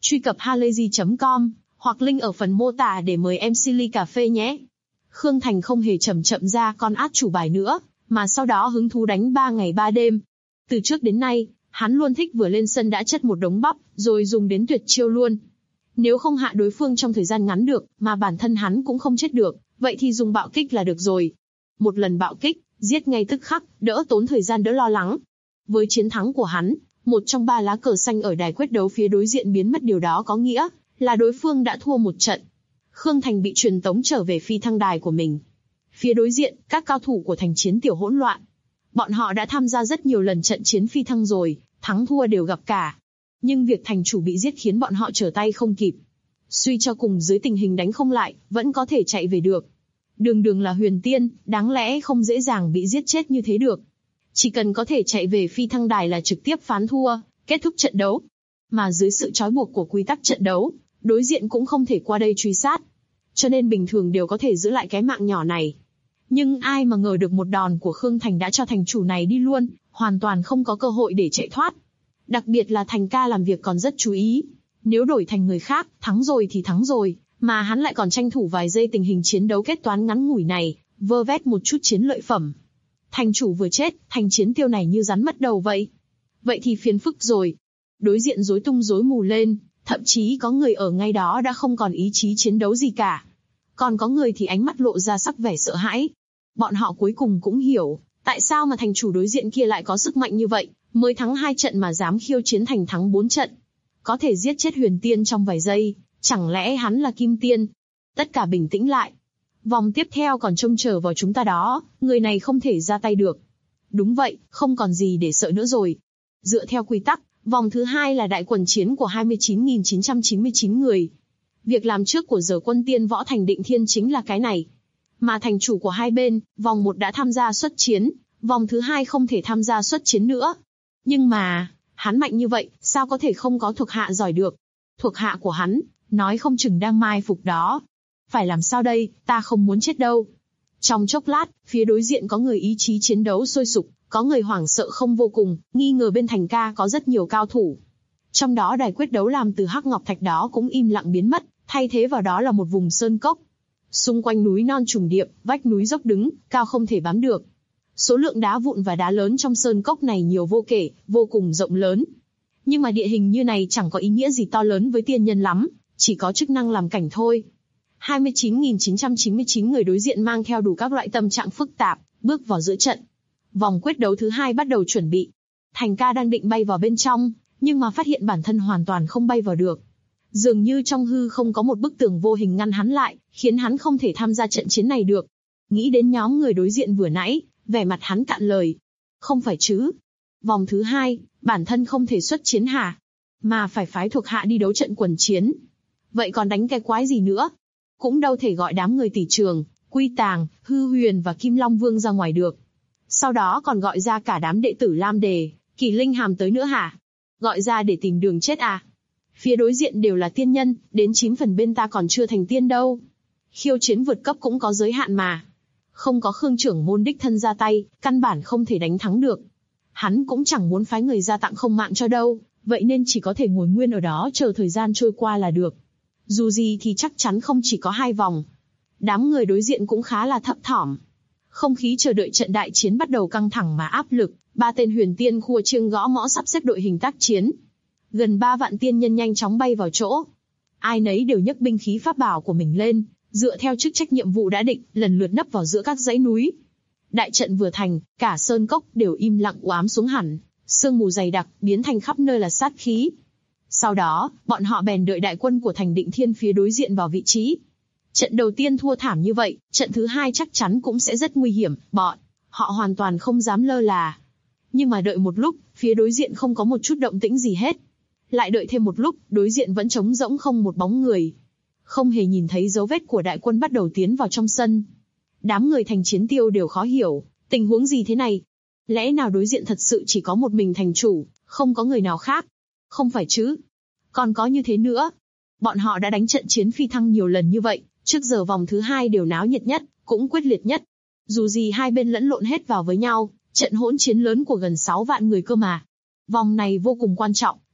[SPEAKER 2] Truy cập halayzi.com hoặc link ở phần mô tả để mời MC ly cà phê nhé. Khương Thành không hề chậm ra con át chủ bài nữa, mà sau đó hứng thú đánh 3 ngày 3 đêm. Từ trước đến nay, hắn luôn thích vừa lên sân đã chất một đống bắp, rồi dùng đến tuyệt chiêu luôn. Nếu không hạ đối phương trong thời gian ngắn được, mà bản thân hắn cũng không chết được, vậy thì dùng bạo kích là được rồi. Một lần bạo kích, giết ngay tức khắc, đỡ tốn thời gian đỡ lo lắng. Với chiến thắng của hắn, một trong 3 lá cờ xanh ở đài quyết đấu phía đối diện biến mất, điều đó có nghĩa là đối phương đã thua một trận. Khương Thành bị truyền tống trở về phi thăng đài của mình. Phía đối diện, các cao thủ của thành chiến tiểu hỗn loạn. Bọn họ đã tham gia rất nhiều lần trận chiến phi thăng rồi, thắng thua đều gặp cả. Nhưng việc thành chủ bị giết khiến bọn họ trở tay không kịp. Suy cho cùng dưới tình hình đánh không lại, vẫn có thể chạy về được. Đường là huyền tiên, đáng lẽ không dễ dàng bị giết chết như thế được. Chỉ cần có thể chạy về phi thăng đài là trực tiếp phán thua, kết thúc trận đấu. Mà dưới sự trói buộc của quy tắc trận đấu, đối diện cũng không thể qua đây truy sát. Cho nên bình thường đều có thể giữ lại cái mạng nhỏ này. Nhưng ai mà ngờ được một đòn của Khương Thành đã cho thành chủ này đi luôn, hoàn toàn không có cơ hội để chạy thoát. Đặc biệt là Thành ca làm việc còn rất chú ý. Nếu đổi thành người khác, thắng rồi thì thắng rồi, mà hắn lại còn tranh thủ vài giây tình hình chiến đấu kết toán ngắn ngủi này, vơ vét một chút chiến lợi phẩm. Thành chủ vừa chết, thành chiến tiêu này như rắn mất đầu vậy. Vậy thì phiền phức rồi. Đối diện rối tung rối mù lên, thậm chí có người ở ngay đó đã không còn ý chí chiến đấu gì cả. Còn có người thì ánh mắt lộ ra sắc vẻ sợ hãi. Bọn họ cuối cùng cũng hiểu, tại sao mà thành chủ đối diện kia lại có sức mạnh như vậy, mới thắng 2 trận mà dám khiêu chiến thành thắng 4 trận. Có thể giết chết huyền tiên trong vài giây, chẳng lẽ hắn là kim tiên? Tất cả bình tĩnh lại. Vòng tiếp theo còn trông chờ vào chúng ta đó, người này không thể ra tay được. Đúng vậy, không còn gì để sợ nữa rồi. Dựa theo quy tắc, vòng thứ 2 là đại quần chiến của 29.999 người. Việc làm trước của Giờ Quân Tiên Võ Thành Định Thiên chính là cái này. Mà thành chủ của hai bên, vòng 1 đã tham gia xuất chiến, vòng thứ 2 không thể tham gia xuất chiến nữa. Nhưng mà, hắn mạnh như vậy, sao có thể không có thuộc hạ giỏi được? Thuộc hạ của hắn, nói không chừng đang mai phục đó. Phải làm sao đây, ta không muốn chết đâu. Trong chốc lát, phía đối diện có người ý chí chiến đấu sôi sục, có người hoảng sợ không vô cùng, nghi ngờ bên Thành ca có rất nhiều cao thủ. Trong đó đài quyết đấu làm từ hắc ngọc thạch đó cũng im lặng biến mất, thay thế vào đó là một vùng sơn cốc. Xung quanh núi non trùng điệp, vách núi dốc đứng, cao không thể bám được. Số lượng đá vụn và đá lớn trong sơn cốc này nhiều vô kể, vô cùng rộng lớn. Nhưng mà địa hình như này chẳng có ý nghĩa gì to lớn với tiên nhân lắm, chỉ có chức năng làm cảnh thôi. 29.999 người đối diện mang theo đủ các loại tâm trạng phức tạp, bước vào giữa trận. Vòng quyết đấu thứ 2 bắt đầu chuẩn bị. Thành ca đang định bay vào bên trong, nhưng mà phát hiện bản thân hoàn toàn không bay vào được. Dường như trong hư không có một bức tường vô hình ngăn hắn lại, khiến hắn không thể tham gia trận chiến này được. Nghĩ đến nhóm người đối diện vừa nãy, vẻ mặt hắn cạn lời. Không phải chứ. Vòng thứ 2, bản thân không thể xuất chiến hả? Mà phải phái thuộc hạ đi đấu trận quần chiến. Vậy còn đánh cái quái gì nữa? Cũng đâu thể gọi đám người Tỷ Trường, Quy Tàng, Hư Huyền và Kim Long Vương ra ngoài được. Sau đó còn gọi ra cả đám đệ tử Lam Đề, Kỳ Linh Hàm tới nữa hả? Gọi ra để tìm đường chết à? Phía đối diện đều là tiên nhân, đến 9 phần bên ta còn chưa thành tiên đâu. Khiêu chiến vượt cấp cũng có giới hạn mà. Không có Khương trưởng môn đích thân ra tay, căn bản không thể đánh thắng được. Hắn cũng chẳng muốn phái người ra tặng không mạng cho đâu, vậy nên chỉ có thể ngồi nguyên ở đó chờ thời gian trôi qua là được. Dù gì thì chắc chắn không chỉ có 2 vòng. Đám người đối diện cũng khá là thấp thỏm. Không khí chờ đợi trận đại chiến bắt đầu căng thẳng mà áp lực, 3 tên huyền tiên khua chiêng gõ mõ sắp xếp đội hình tác chiến. Gần 3 vạn tiên nhân nhanh chóng bay vào chỗ. Ai nấy đều nhấc binh khí pháp bảo của mình lên, dựa theo chức trách nhiệm vụ đã định, lần lượt nấp vào giữa các dãy núi. Đại trận vừa thành, cả sơn cốc đều im lặng u ám xuống hẳn, sương mù dày đặc, biến thành khắp nơi là sát khí. Sau đó, bọn họ bèn đợi đại quân của thành Định Thiên phía đối diện vào vị trí. Trận đầu tiên thua thảm như vậy, trận thứ 2 chắc chắn cũng sẽ rất nguy hiểm, bọn họ hoàn toàn không dám lơ là. Nhưng mà đợi một lúc, phía đối diện không có một chút động tĩnh gì hết. Lại đợi thêm một lúc, đối diện vẫn trống rỗng không một bóng người. Không hề nhìn thấy dấu vết của đại quân bắt đầu tiến vào trong sân. Đám người thành chiến tiêu đều khó hiểu, tình huống gì thế này? Lẽ nào đối diện thật sự chỉ có một mình thành chủ, không có người nào khác? Không phải chứ? Còn có như thế nữa. Bọn họ đã đánh trận chiến phi thăng nhiều lần như vậy, trước giờ vòng thứ 2 đều náo nhiệt nhất, cũng quyết liệt nhất. Dù gì hai bên lẫn lộn hết vào với nhau, trận hỗn chiến lớn của gần 6 vạn người cơ mà. Vòng này vô cùng quan trọng,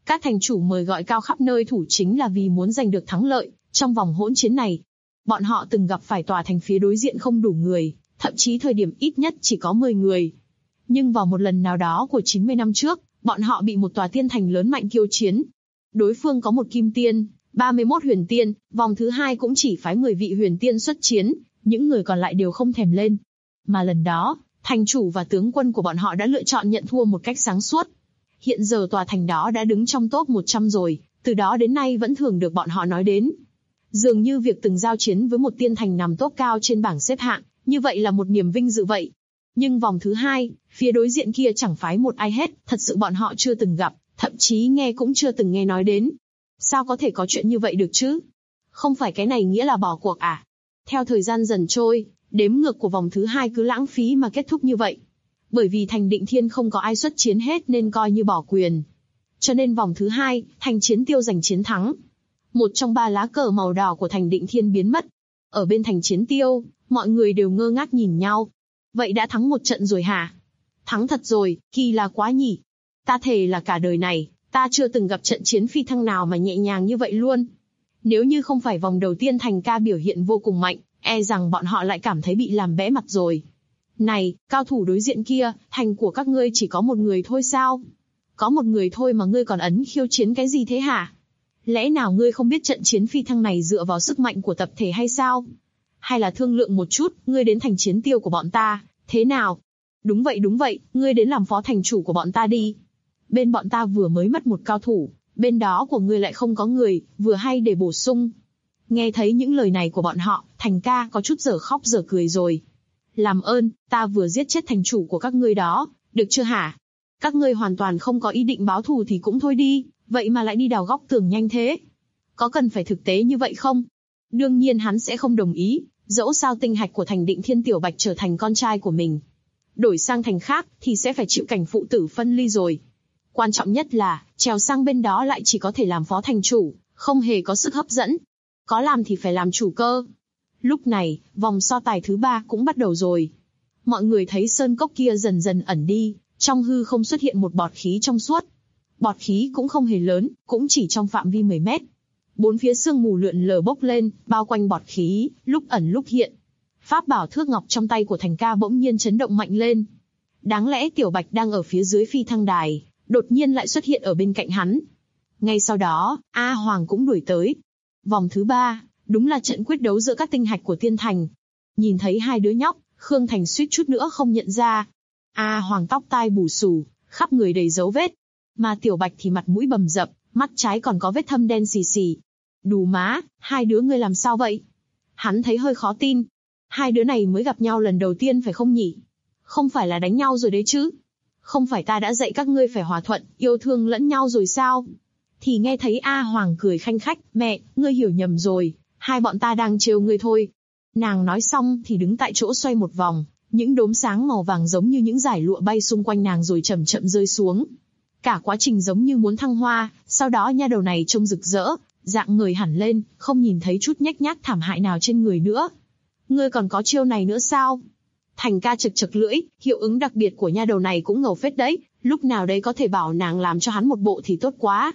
[SPEAKER 2] Các thành chủ mời gọi cao khắp nơi thủ chính là vì muốn giành được thắng lợi trong vòng hỗn chiến này. Bọn họ từng gặp phải tòa thành phía đối diện không đủ người, thậm chí thời điểm ít nhất chỉ có 10 người. Nhưng vào một lần nào đó của 90 năm trước, bọn họ bị một tòa tiên thành lớn mạnh khiêu chiến. Đối phương có một kim tiên, 31 huyền tiên, vòng thứ 2 cũng chỉ phái 10 vị huyền tiên xuất chiến, những người còn lại đều không thèm lên. Mà lần đó, thành chủ và tướng quân của bọn họ đã lựa chọn nhận thua một cách sáng suốt. Hiện giờ tòa thành đó đã đứng trong top 100 rồi, từ đó đến nay vẫn thường được bọn họ nói đến. Dường như việc từng giao chiến với một tiên thành nằm top cao trên bảng xếp hạng, như vậy là một niềm vinh dự vậy. Nhưng vòng thứ 2, phía đối diện kia chẳng phái một ai hết, thật sự bọn họ chưa từng gặp, thậm chí nghe cũng chưa từng nghe nói đến. Sao có thể có chuyện như vậy được chứ? Không phải cái này nghĩa là bỏ cuộc à? Theo thời gian dần trôi, đếm ngược của vòng thứ 2 cứ lãng phí mà kết thúc như vậy. Bởi vì thành Định Thiên không có ai xuất chiến hết nên coi như bỏ quyền. Cho nên vòng thứ 2, thành Chiến Tiêu giành chiến thắng. Một trong 3 lá cờ màu đỏ của thành Định Thiên biến mất. Ở bên thành Chiến Tiêu, mọi người đều ngơ ngác nhìn nhau. Vậy đã thắng một trận rồi hả? Thắng thật rồi, kỳ lạ quá nhỉ. Ta thề là cả đời này, ta chưa từng gặp trận chiến phi thăng nào mà nhẹ nhàng như vậy luôn. Nếu như không phải vòng đầu tiên Thành ca biểu hiện vô cùng mạnh, e rằng bọn họ lại cảm thấy bị làm bẽ mặt rồi. Này, cao thủ đối diện kia, thành của các ngươi chỉ có một người thôi sao? Có một người thôi mà ngươi còn ấn khiêu chiến cái gì thế hả? Lẽ nào ngươi không biết trận chiến phi thăng này dựa vào sức mạnh của tập thể hay sao? Hay là thương lượng một chút, ngươi đến thành Chiến Tiêu của bọn ta, thế nào? Đúng vậy, ngươi đến làm phó thành chủ của bọn ta đi. Bên bọn ta vừa mới mất một cao thủ, bên đó của ngươi lại không có người, vừa hay để bổ sung. Nghe thấy những lời này của bọn họ, Thành ca có chút dở khóc dở cười rồi. Làm ơn, ta vừa giết chết thành chủ của các ngươi đó, được chưa hả? Các ngươi hoàn toàn không có ý định báo thù thì cũng thôi đi, vậy mà lại đi đào góc tường nhanh thế. Có cần phải thực tế như vậy không? Đương nhiên hắn sẽ không đồng ý, dẫu sao tinh hạch của thành Định Thiên Tiểu Bạch trở thành con trai của mình. Đổi sang thành khác thì sẽ phải chịu cảnh phụ tử phân ly rồi. Quan trọng nhất là, trèo sang bên đó lại chỉ có thể làm phó thành chủ, không hề có sức hấp dẫn. Có làm thì phải làm chủ cơ. Lúc này, vòng so tài thứ 3 cũng bắt đầu rồi. Mọi người thấy sơn cốc kia dần dần ẩn đi, trong hư không xuất hiện một bọt khí trong suốt. Bọt khí cũng không hề lớn, cũng chỉ trong phạm vi 10 mét. Bốn phía sương mù lượn lờ bốc lên, bao quanh bọt khí, lúc ẩn lúc hiện. Pháp bảo thước ngọc trong tay của Thành ca bỗng nhiên chấn động mạnh lên. Đáng lẽ Tiểu Bạch đang ở phía dưới phi thăng đài, đột nhiên lại xuất hiện ở bên cạnh hắn. Ngay sau đó, A Hoàng cũng đuổi tới. Vòng thứ 3, đúng là trận quyết đấu giữa các tinh hạch của tiên thành. Nhìn thấy hai đứa nhóc, Khương Thành suýt chút nữa không nhận ra. A Hoàng tóc tai bù xù, khắp người đầy dấu vết. Mà Tiểu Bạch thì mặt mũi bầm dập, mắt trái còn có vết thâm đen xì xì. Đù má, hai đứa ngươi làm sao vậy? Hắn thấy hơi khó tin. Hai đứa này mới gặp nhau lần đầu tiên phải không nhỉ? Không phải là đánh nhau rồi đấy chứ? Không phải ta đã dạy các ngươi phải hòa thuận, yêu thương lẫn nhau rồi sao? Thì nghe thấy A Hoàng cười khanh khách, mẹ, ngươi hiểu nhầm rồi, hai bọn ta đang trêu ngươi thôi. Nàng nói xong thì đứng tại chỗ xoay một vòng, những đốm sáng màu vàng giống như những dải lụa bay xung quanh nàng rồi chậm chậm rơi xuống. Cả quá trình giống như muốn thăng hoa, sau đó nha đầu này trông rực rỡ, dạng người hẳn lên, không nhìn thấy chút nhếch nhác thảm hại nào trên người nữa. Ngươi còn có chiêu này nữa sao? Thành ca chực chực lưỡi, hiệu ứng đặc biệt của nha đầu này cũng ngầu phết đấy, lúc nào đấy có thể bảo nàng làm cho hắn một bộ thì tốt quá.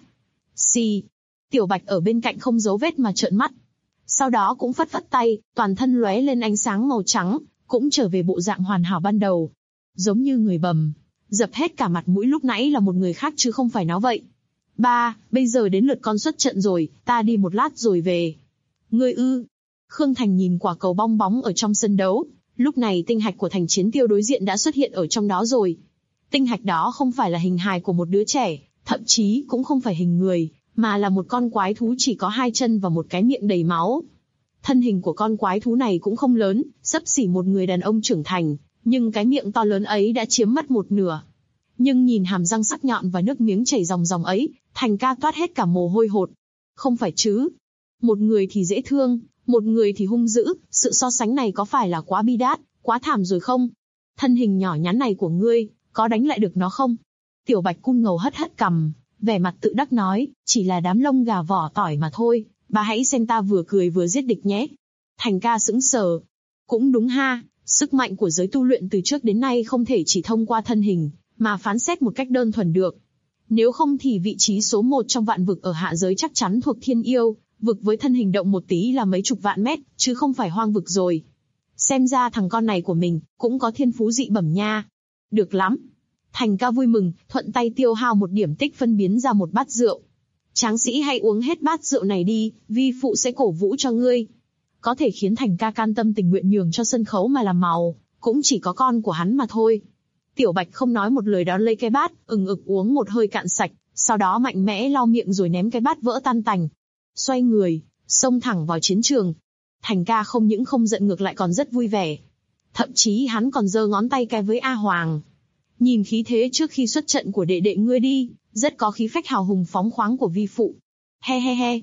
[SPEAKER 2] Xì. Tiểu Bạch ở bên cạnh không giấu vết mà trợn mắt. Sau đó cũng phất phất tay, toàn thân lóe lên ánh sáng màu trắng, cũng trở về bộ dạng hoàn hảo ban đầu. Giống như người bầm, dập hết cả mặt mũi lúc nãy là một người khác chứ không phải nó vậy. Ba, bây giờ đến lượt con xuất trận rồi, ta đi một lát rồi về. Ngươi ư? Khương Thành nhìn quả cầu bong bóng ở trong sân đấu. Lúc này tinh hạch của thành Chiến Tiêu đối diện đã xuất hiện ở trong đó rồi. Tinh hạch đó không phải là hình hài của một đứa trẻ, thậm chí cũng không phải hình người, mà là một con quái thú chỉ có 2 chân và một cái miệng đầy máu. Thân hình của con quái thú này cũng không lớn, xấp xỉ một người đàn ông trưởng thành, nhưng cái miệng to lớn ấy đã chiếm mất một nửa. Nhưng nhìn hàm răng sắc nhọn và nước miếng chảy ròng ròng ấy, Thành ca toát hết cả mồ hôi hột. Không phải chứ? Một người thì dễ thương, một người thì hung dữ, sự so sánh này có phải là quá bi đát, quá thảm rồi không? Thân hình nhỏ nhắn này của ngươi, có đánh lại được nó không? Tiểu Bạch cun ngầu hất hất cằm, vẻ mặt tự đắc nói, chỉ là đám lông gà vỏ tỏi mà thôi, bà hãy xem ta vừa cười vừa giết địch nhé. Thành ca sững sờ. Cũng đúng ha, sức mạnh của giới tu luyện từ trước đến nay không thể chỉ thông qua thân hình, mà phán xét một cách đơn thuần được. Nếu không thì vị trí số 1 trong vạn vực ở hạ giới chắc chắn thuộc thiên yêu, vực với thân hình động một tí là mấy chục vạn mét, chứ không phải hoang vực rồi. Xem ra thằng con này của mình, cũng có thiên phú dị bẩm nha. Được lắm. Thành ca vui mừng, thuận tay tiêu hao một điểm tích phân biến ra một bát rượu. Tráng sĩ hãy uống hết bát rượu này đi, vi phụ sẽ cổ vũ cho ngươi. Có thể khiến Thành ca can tâm tình nguyện nhường cho sân khấu mà làm màu, cũng chỉ có con của hắn mà thôi. Tiểu Bạch không nói một lời đón lấy cái bát, ực uống một hơi cạn sạch, sau đó mạnh mẽ lau miệng rồi ném cái bát vỡ tan tành. Xoay người, xông thẳng vào chiến trường. Thành ca không những không giận ngược lại còn rất vui vẻ. Thậm chí hắn còn giơ ngón tay cái với A Hoàng. Nhìn khí thế trước khi xuất trận của đệ đệ ngươi đi, rất có khí phách hào hùng phóng khoáng của vi phụ. He he he.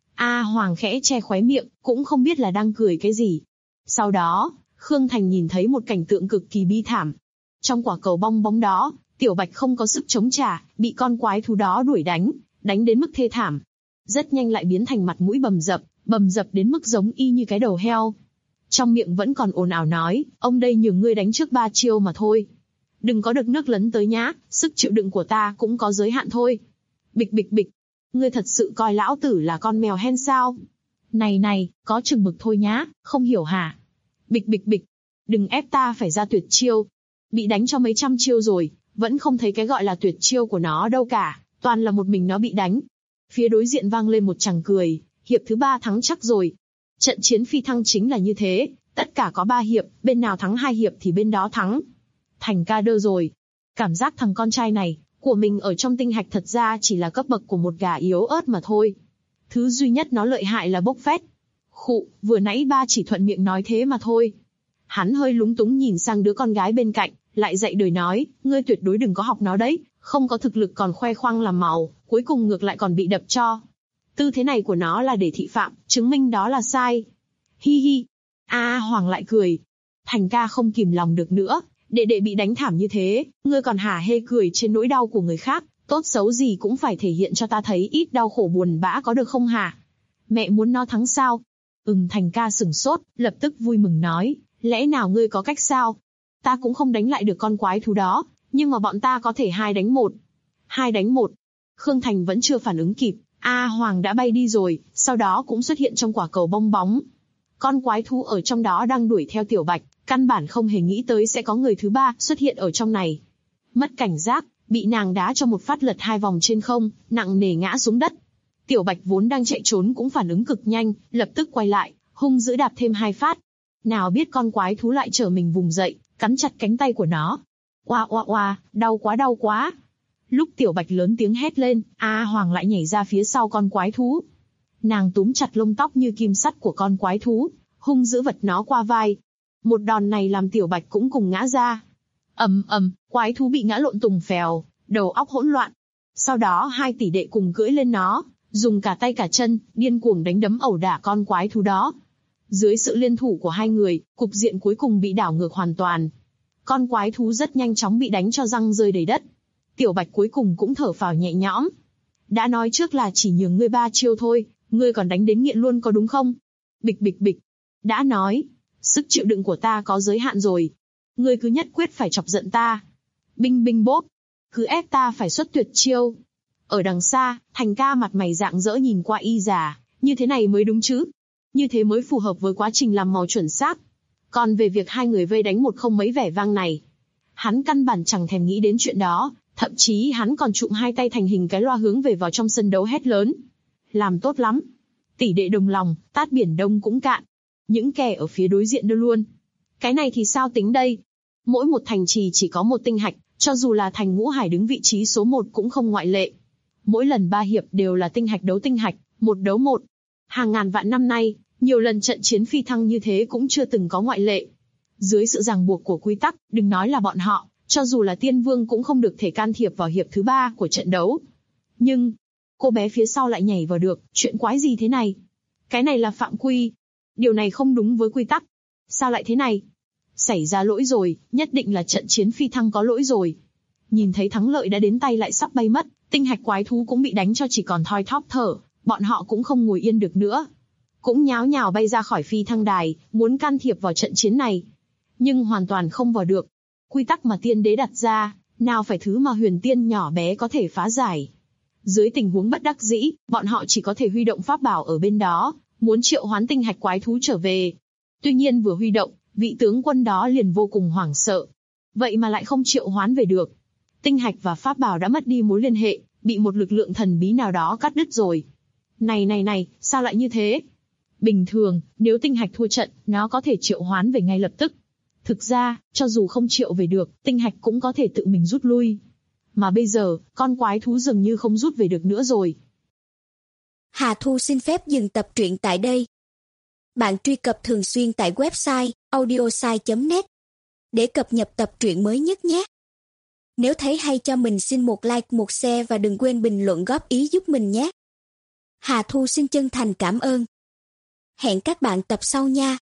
[SPEAKER 2] A Hoàng khẽ che khóe miệng, cũng không biết là đang cười cái gì. Sau đó, Khương Thành nhìn thấy một cảnh tượng cực kỳ bi thảm. Trong quả cầu bong bóng đó, Tiểu Bạch không có sức chống trả, bị con quái thú đó đuổi đánh đến mức thê thảm. Rất nhanh lại biến thành mặt mũi bầm dập đến mức giống y như cái đầu heo. Trong miệng vẫn còn ồn ào nói, ông đây nhường ngươi đánh trước 3 chiêu mà thôi. Đừng có được nước lấn tới nhá, sức chịu đựng của ta cũng có giới hạn thôi. Bịch bịch bịch, ngươi thật sự coi lão tử là con mèo hen sao? Này, có chừng mực thôi nhá, không hiểu hả? Bịch bịch bịch, đừng ép ta phải ra tuyệt chiêu. Bị đánh cho mấy trăm chiêu rồi, vẫn không thấy cái gọi là tuyệt chiêu của nó đâu cả, toàn là một mình nó bị đánh. Phía đối diện vang lên một tràng cười, hiệp thứ 3 thắng chắc rồi. Trận chiến phi thăng chính là như thế, tất cả có 3 hiệp, bên nào thắng 2 hiệp thì bên đó thắng. Thành ca đơ rồi. Cảm giác thằng con trai này, của mình ở trong tinh hạch thật ra chỉ là cấp bậc của một gà yếu ớt mà thôi. Thứ duy nhất nó lợi hại là bốc phét. Khụ, vừa nãy ba chỉ thuận miệng nói thế mà thôi. Hắn hơi lúng túng nhìn sang đứa con gái bên cạnh, lại dạy đời nói, ngươi tuyệt đối đừng có học nó đấy, không có thực lực còn khoe khoang làm màu, cuối cùng ngược lại còn bị đập cho. Tư thế này của nó là để thị phạm, chứng minh đó là sai. Hi hi. A Hoàng lại cười. Thành ca không kìm lòng được nữa, đệ đệ bị đánh thảm như thế, ngươi còn hả hê cười trên nỗi đau của người khác, tốt xấu gì cũng phải thể hiện cho ta thấy ít đau khổ buồn bã có được không hả? Mẹ muốn nó thắng sao? Thành ca sửng sốt, lập tức vui mừng nói, lẽ nào ngươi có cách sao? Ta cũng không đánh lại được con quái thú đó, nhưng mà bọn ta có thể 2 đánh 1. 2 đánh 1. Khương Thành vẫn chưa phản ứng kịp, A Hoàng đã bay đi rồi, sau đó cũng xuất hiện trong quả cầu bong bóng. Con quái thú ở trong đó đang đuổi theo Tiểu Bạch, căn bản không hề nghĩ tới sẽ có người thứ 3 xuất hiện ở trong này. Mất cảnh giác, bị nàng đá cho một phát lật 2 vòng trên không, nặng nề ngã xuống đất. Tiểu Bạch vốn đang chạy trốn cũng phản ứng cực nhanh, lập tức quay lại, hung dữ đạp thêm 2 phát. Nào biết con quái thú lại chở mình vùng dậy, cắn chặt cánh tay của nó. Oa oa oa, đau quá. Lúc Tiểu Bạch lớn tiếng hét lên, A Hoàng lại nhảy ra phía sau con quái thú. Nàng túm chặt lông tóc như kim sắt của con quái thú, hung dữ vật nó qua vai. Một đòn này làm Tiểu Bạch cũng cùng ngã ra. Quái thú bị ngã lộn tùng phèo, đầu óc hỗn loạn. Sau đó 2 tỷ đệ cùng cưỡi lên nó, dùng cả tay cả chân, điên cuồng đánh đấm ẩu đả con quái thú đó. Dưới sự liên thủ của 2 người, cục diện cuối cùng bị đảo ngược hoàn toàn. Con quái thú rất nhanh chóng bị đánh cho răng rơi đầy đất. Tiểu Bạch cuối cùng cũng thở phào nhẹ nhõm. Đã nói trước là chỉ nhường ngươi 3 chiêu thôi, ngươi còn đánh đến nghiện luôn có đúng không? Bịch bịch bịch. Đã nói, sức chịu đựng của ta có giới hạn rồi. Ngươi cứ nhất quyết phải chọc giận ta. Binh binh bốp. Cứ ép ta phải xuất tuyệt chiêu. Ở đằng xa, Thành ca mặt mày rạng rỡ nhìn qua y già, như thế này mới đúng chứ. Như thế mới phù hợp với quá trình làm màu chuẩn xác. Còn về việc 2 người vây đánh một không mấy vẻ vang này, hắn căn bản chẳng thèm nghĩ đến chuyện đó, thậm chí hắn còn trụm 2 tay thành hình cái loa hướng về vào trong sân đấu hét lớn. Làm tốt lắm. Tỷ đệ đồng lòng, tát biển đông cũng cạn. Những kẻ ở phía đối diện đưa luôn. Cái này thì sao tính đây? Mỗi một thành trì chỉ có một tinh hạch, cho dù là thành Ngũ Hải đứng vị trí số 1 cũng không ngoại lệ. Mỗi lần 3 hiệp đều là tinh hạch đấu tinh hạch, 1 đấu 1. Hàng ngàn vạn năm nay, nhiều lần trận chiến phi thăng như thế cũng chưa từng có ngoại lệ. Dưới sự ràng buộc của quy tắc, đừng nói là bọn họ, cho dù là tiên vương cũng không được thể can thiệp vào hiệp thứ 3 của trận đấu. Nhưng, cô bé phía sau lại nhảy vào được, chuyện quái gì thế này? Cái này là phạm quy. Điều này không đúng với quy tắc. Sao lại thế này? Xảy ra lỗi rồi, nhất định là trận chiến phi thăng có lỗi rồi. Nhìn thấy thắng lợi đã đến tay lại sắp bay mất, tinh hạch quái thú cũng bị đánh cho chỉ còn thoi thóp thở, bọn họ cũng không ngồi yên được nữa. Cũng nháo nhào bay ra khỏi phi thăng đài, muốn can thiệp vào trận chiến này. Nhưng hoàn toàn không vào được. Quy tắc mà tiên đế đặt ra, nào phải thứ mà huyền tiên nhỏ bé có thể phá giải. Dưới tình huống bất đắc dĩ, bọn họ chỉ có thể huy động pháp bảo ở bên đó, muốn triệu hoán tinh hạch quái thú trở về. Tuy nhiên vừa huy động, vị tướng quân đó liền vô cùng hoảng sợ. Vậy mà lại không triệu hoán về được. Tinh hạch và pháp bảo đã mất đi mối liên hệ, bị một lực lượng thần bí nào đó cắt đứt rồi. Này, sao lại như thế? Bình thường, nếu tinh hạch thua trận, nó có thể triệu hoán về ngay lập tức. Thực ra, cho dù không triệu về được, tinh hạch cũng có thể tự mình rút lui. Mà bây giờ, con quái thú dường như không rút về được nữa rồi.
[SPEAKER 3] Hà Thu xin phép dừng tập truyện tại đây. Bạn truy cập thường xuyên tại website audiosai.net để cập nhật tập truyện mới nhất nhé. Nếu thấy hay cho mình xin một like, một share và đừng quên bình luận góp ý giúp mình nhé. Hà Thu xin chân thành cảm ơn. Hẹn các bạn tập sau nha.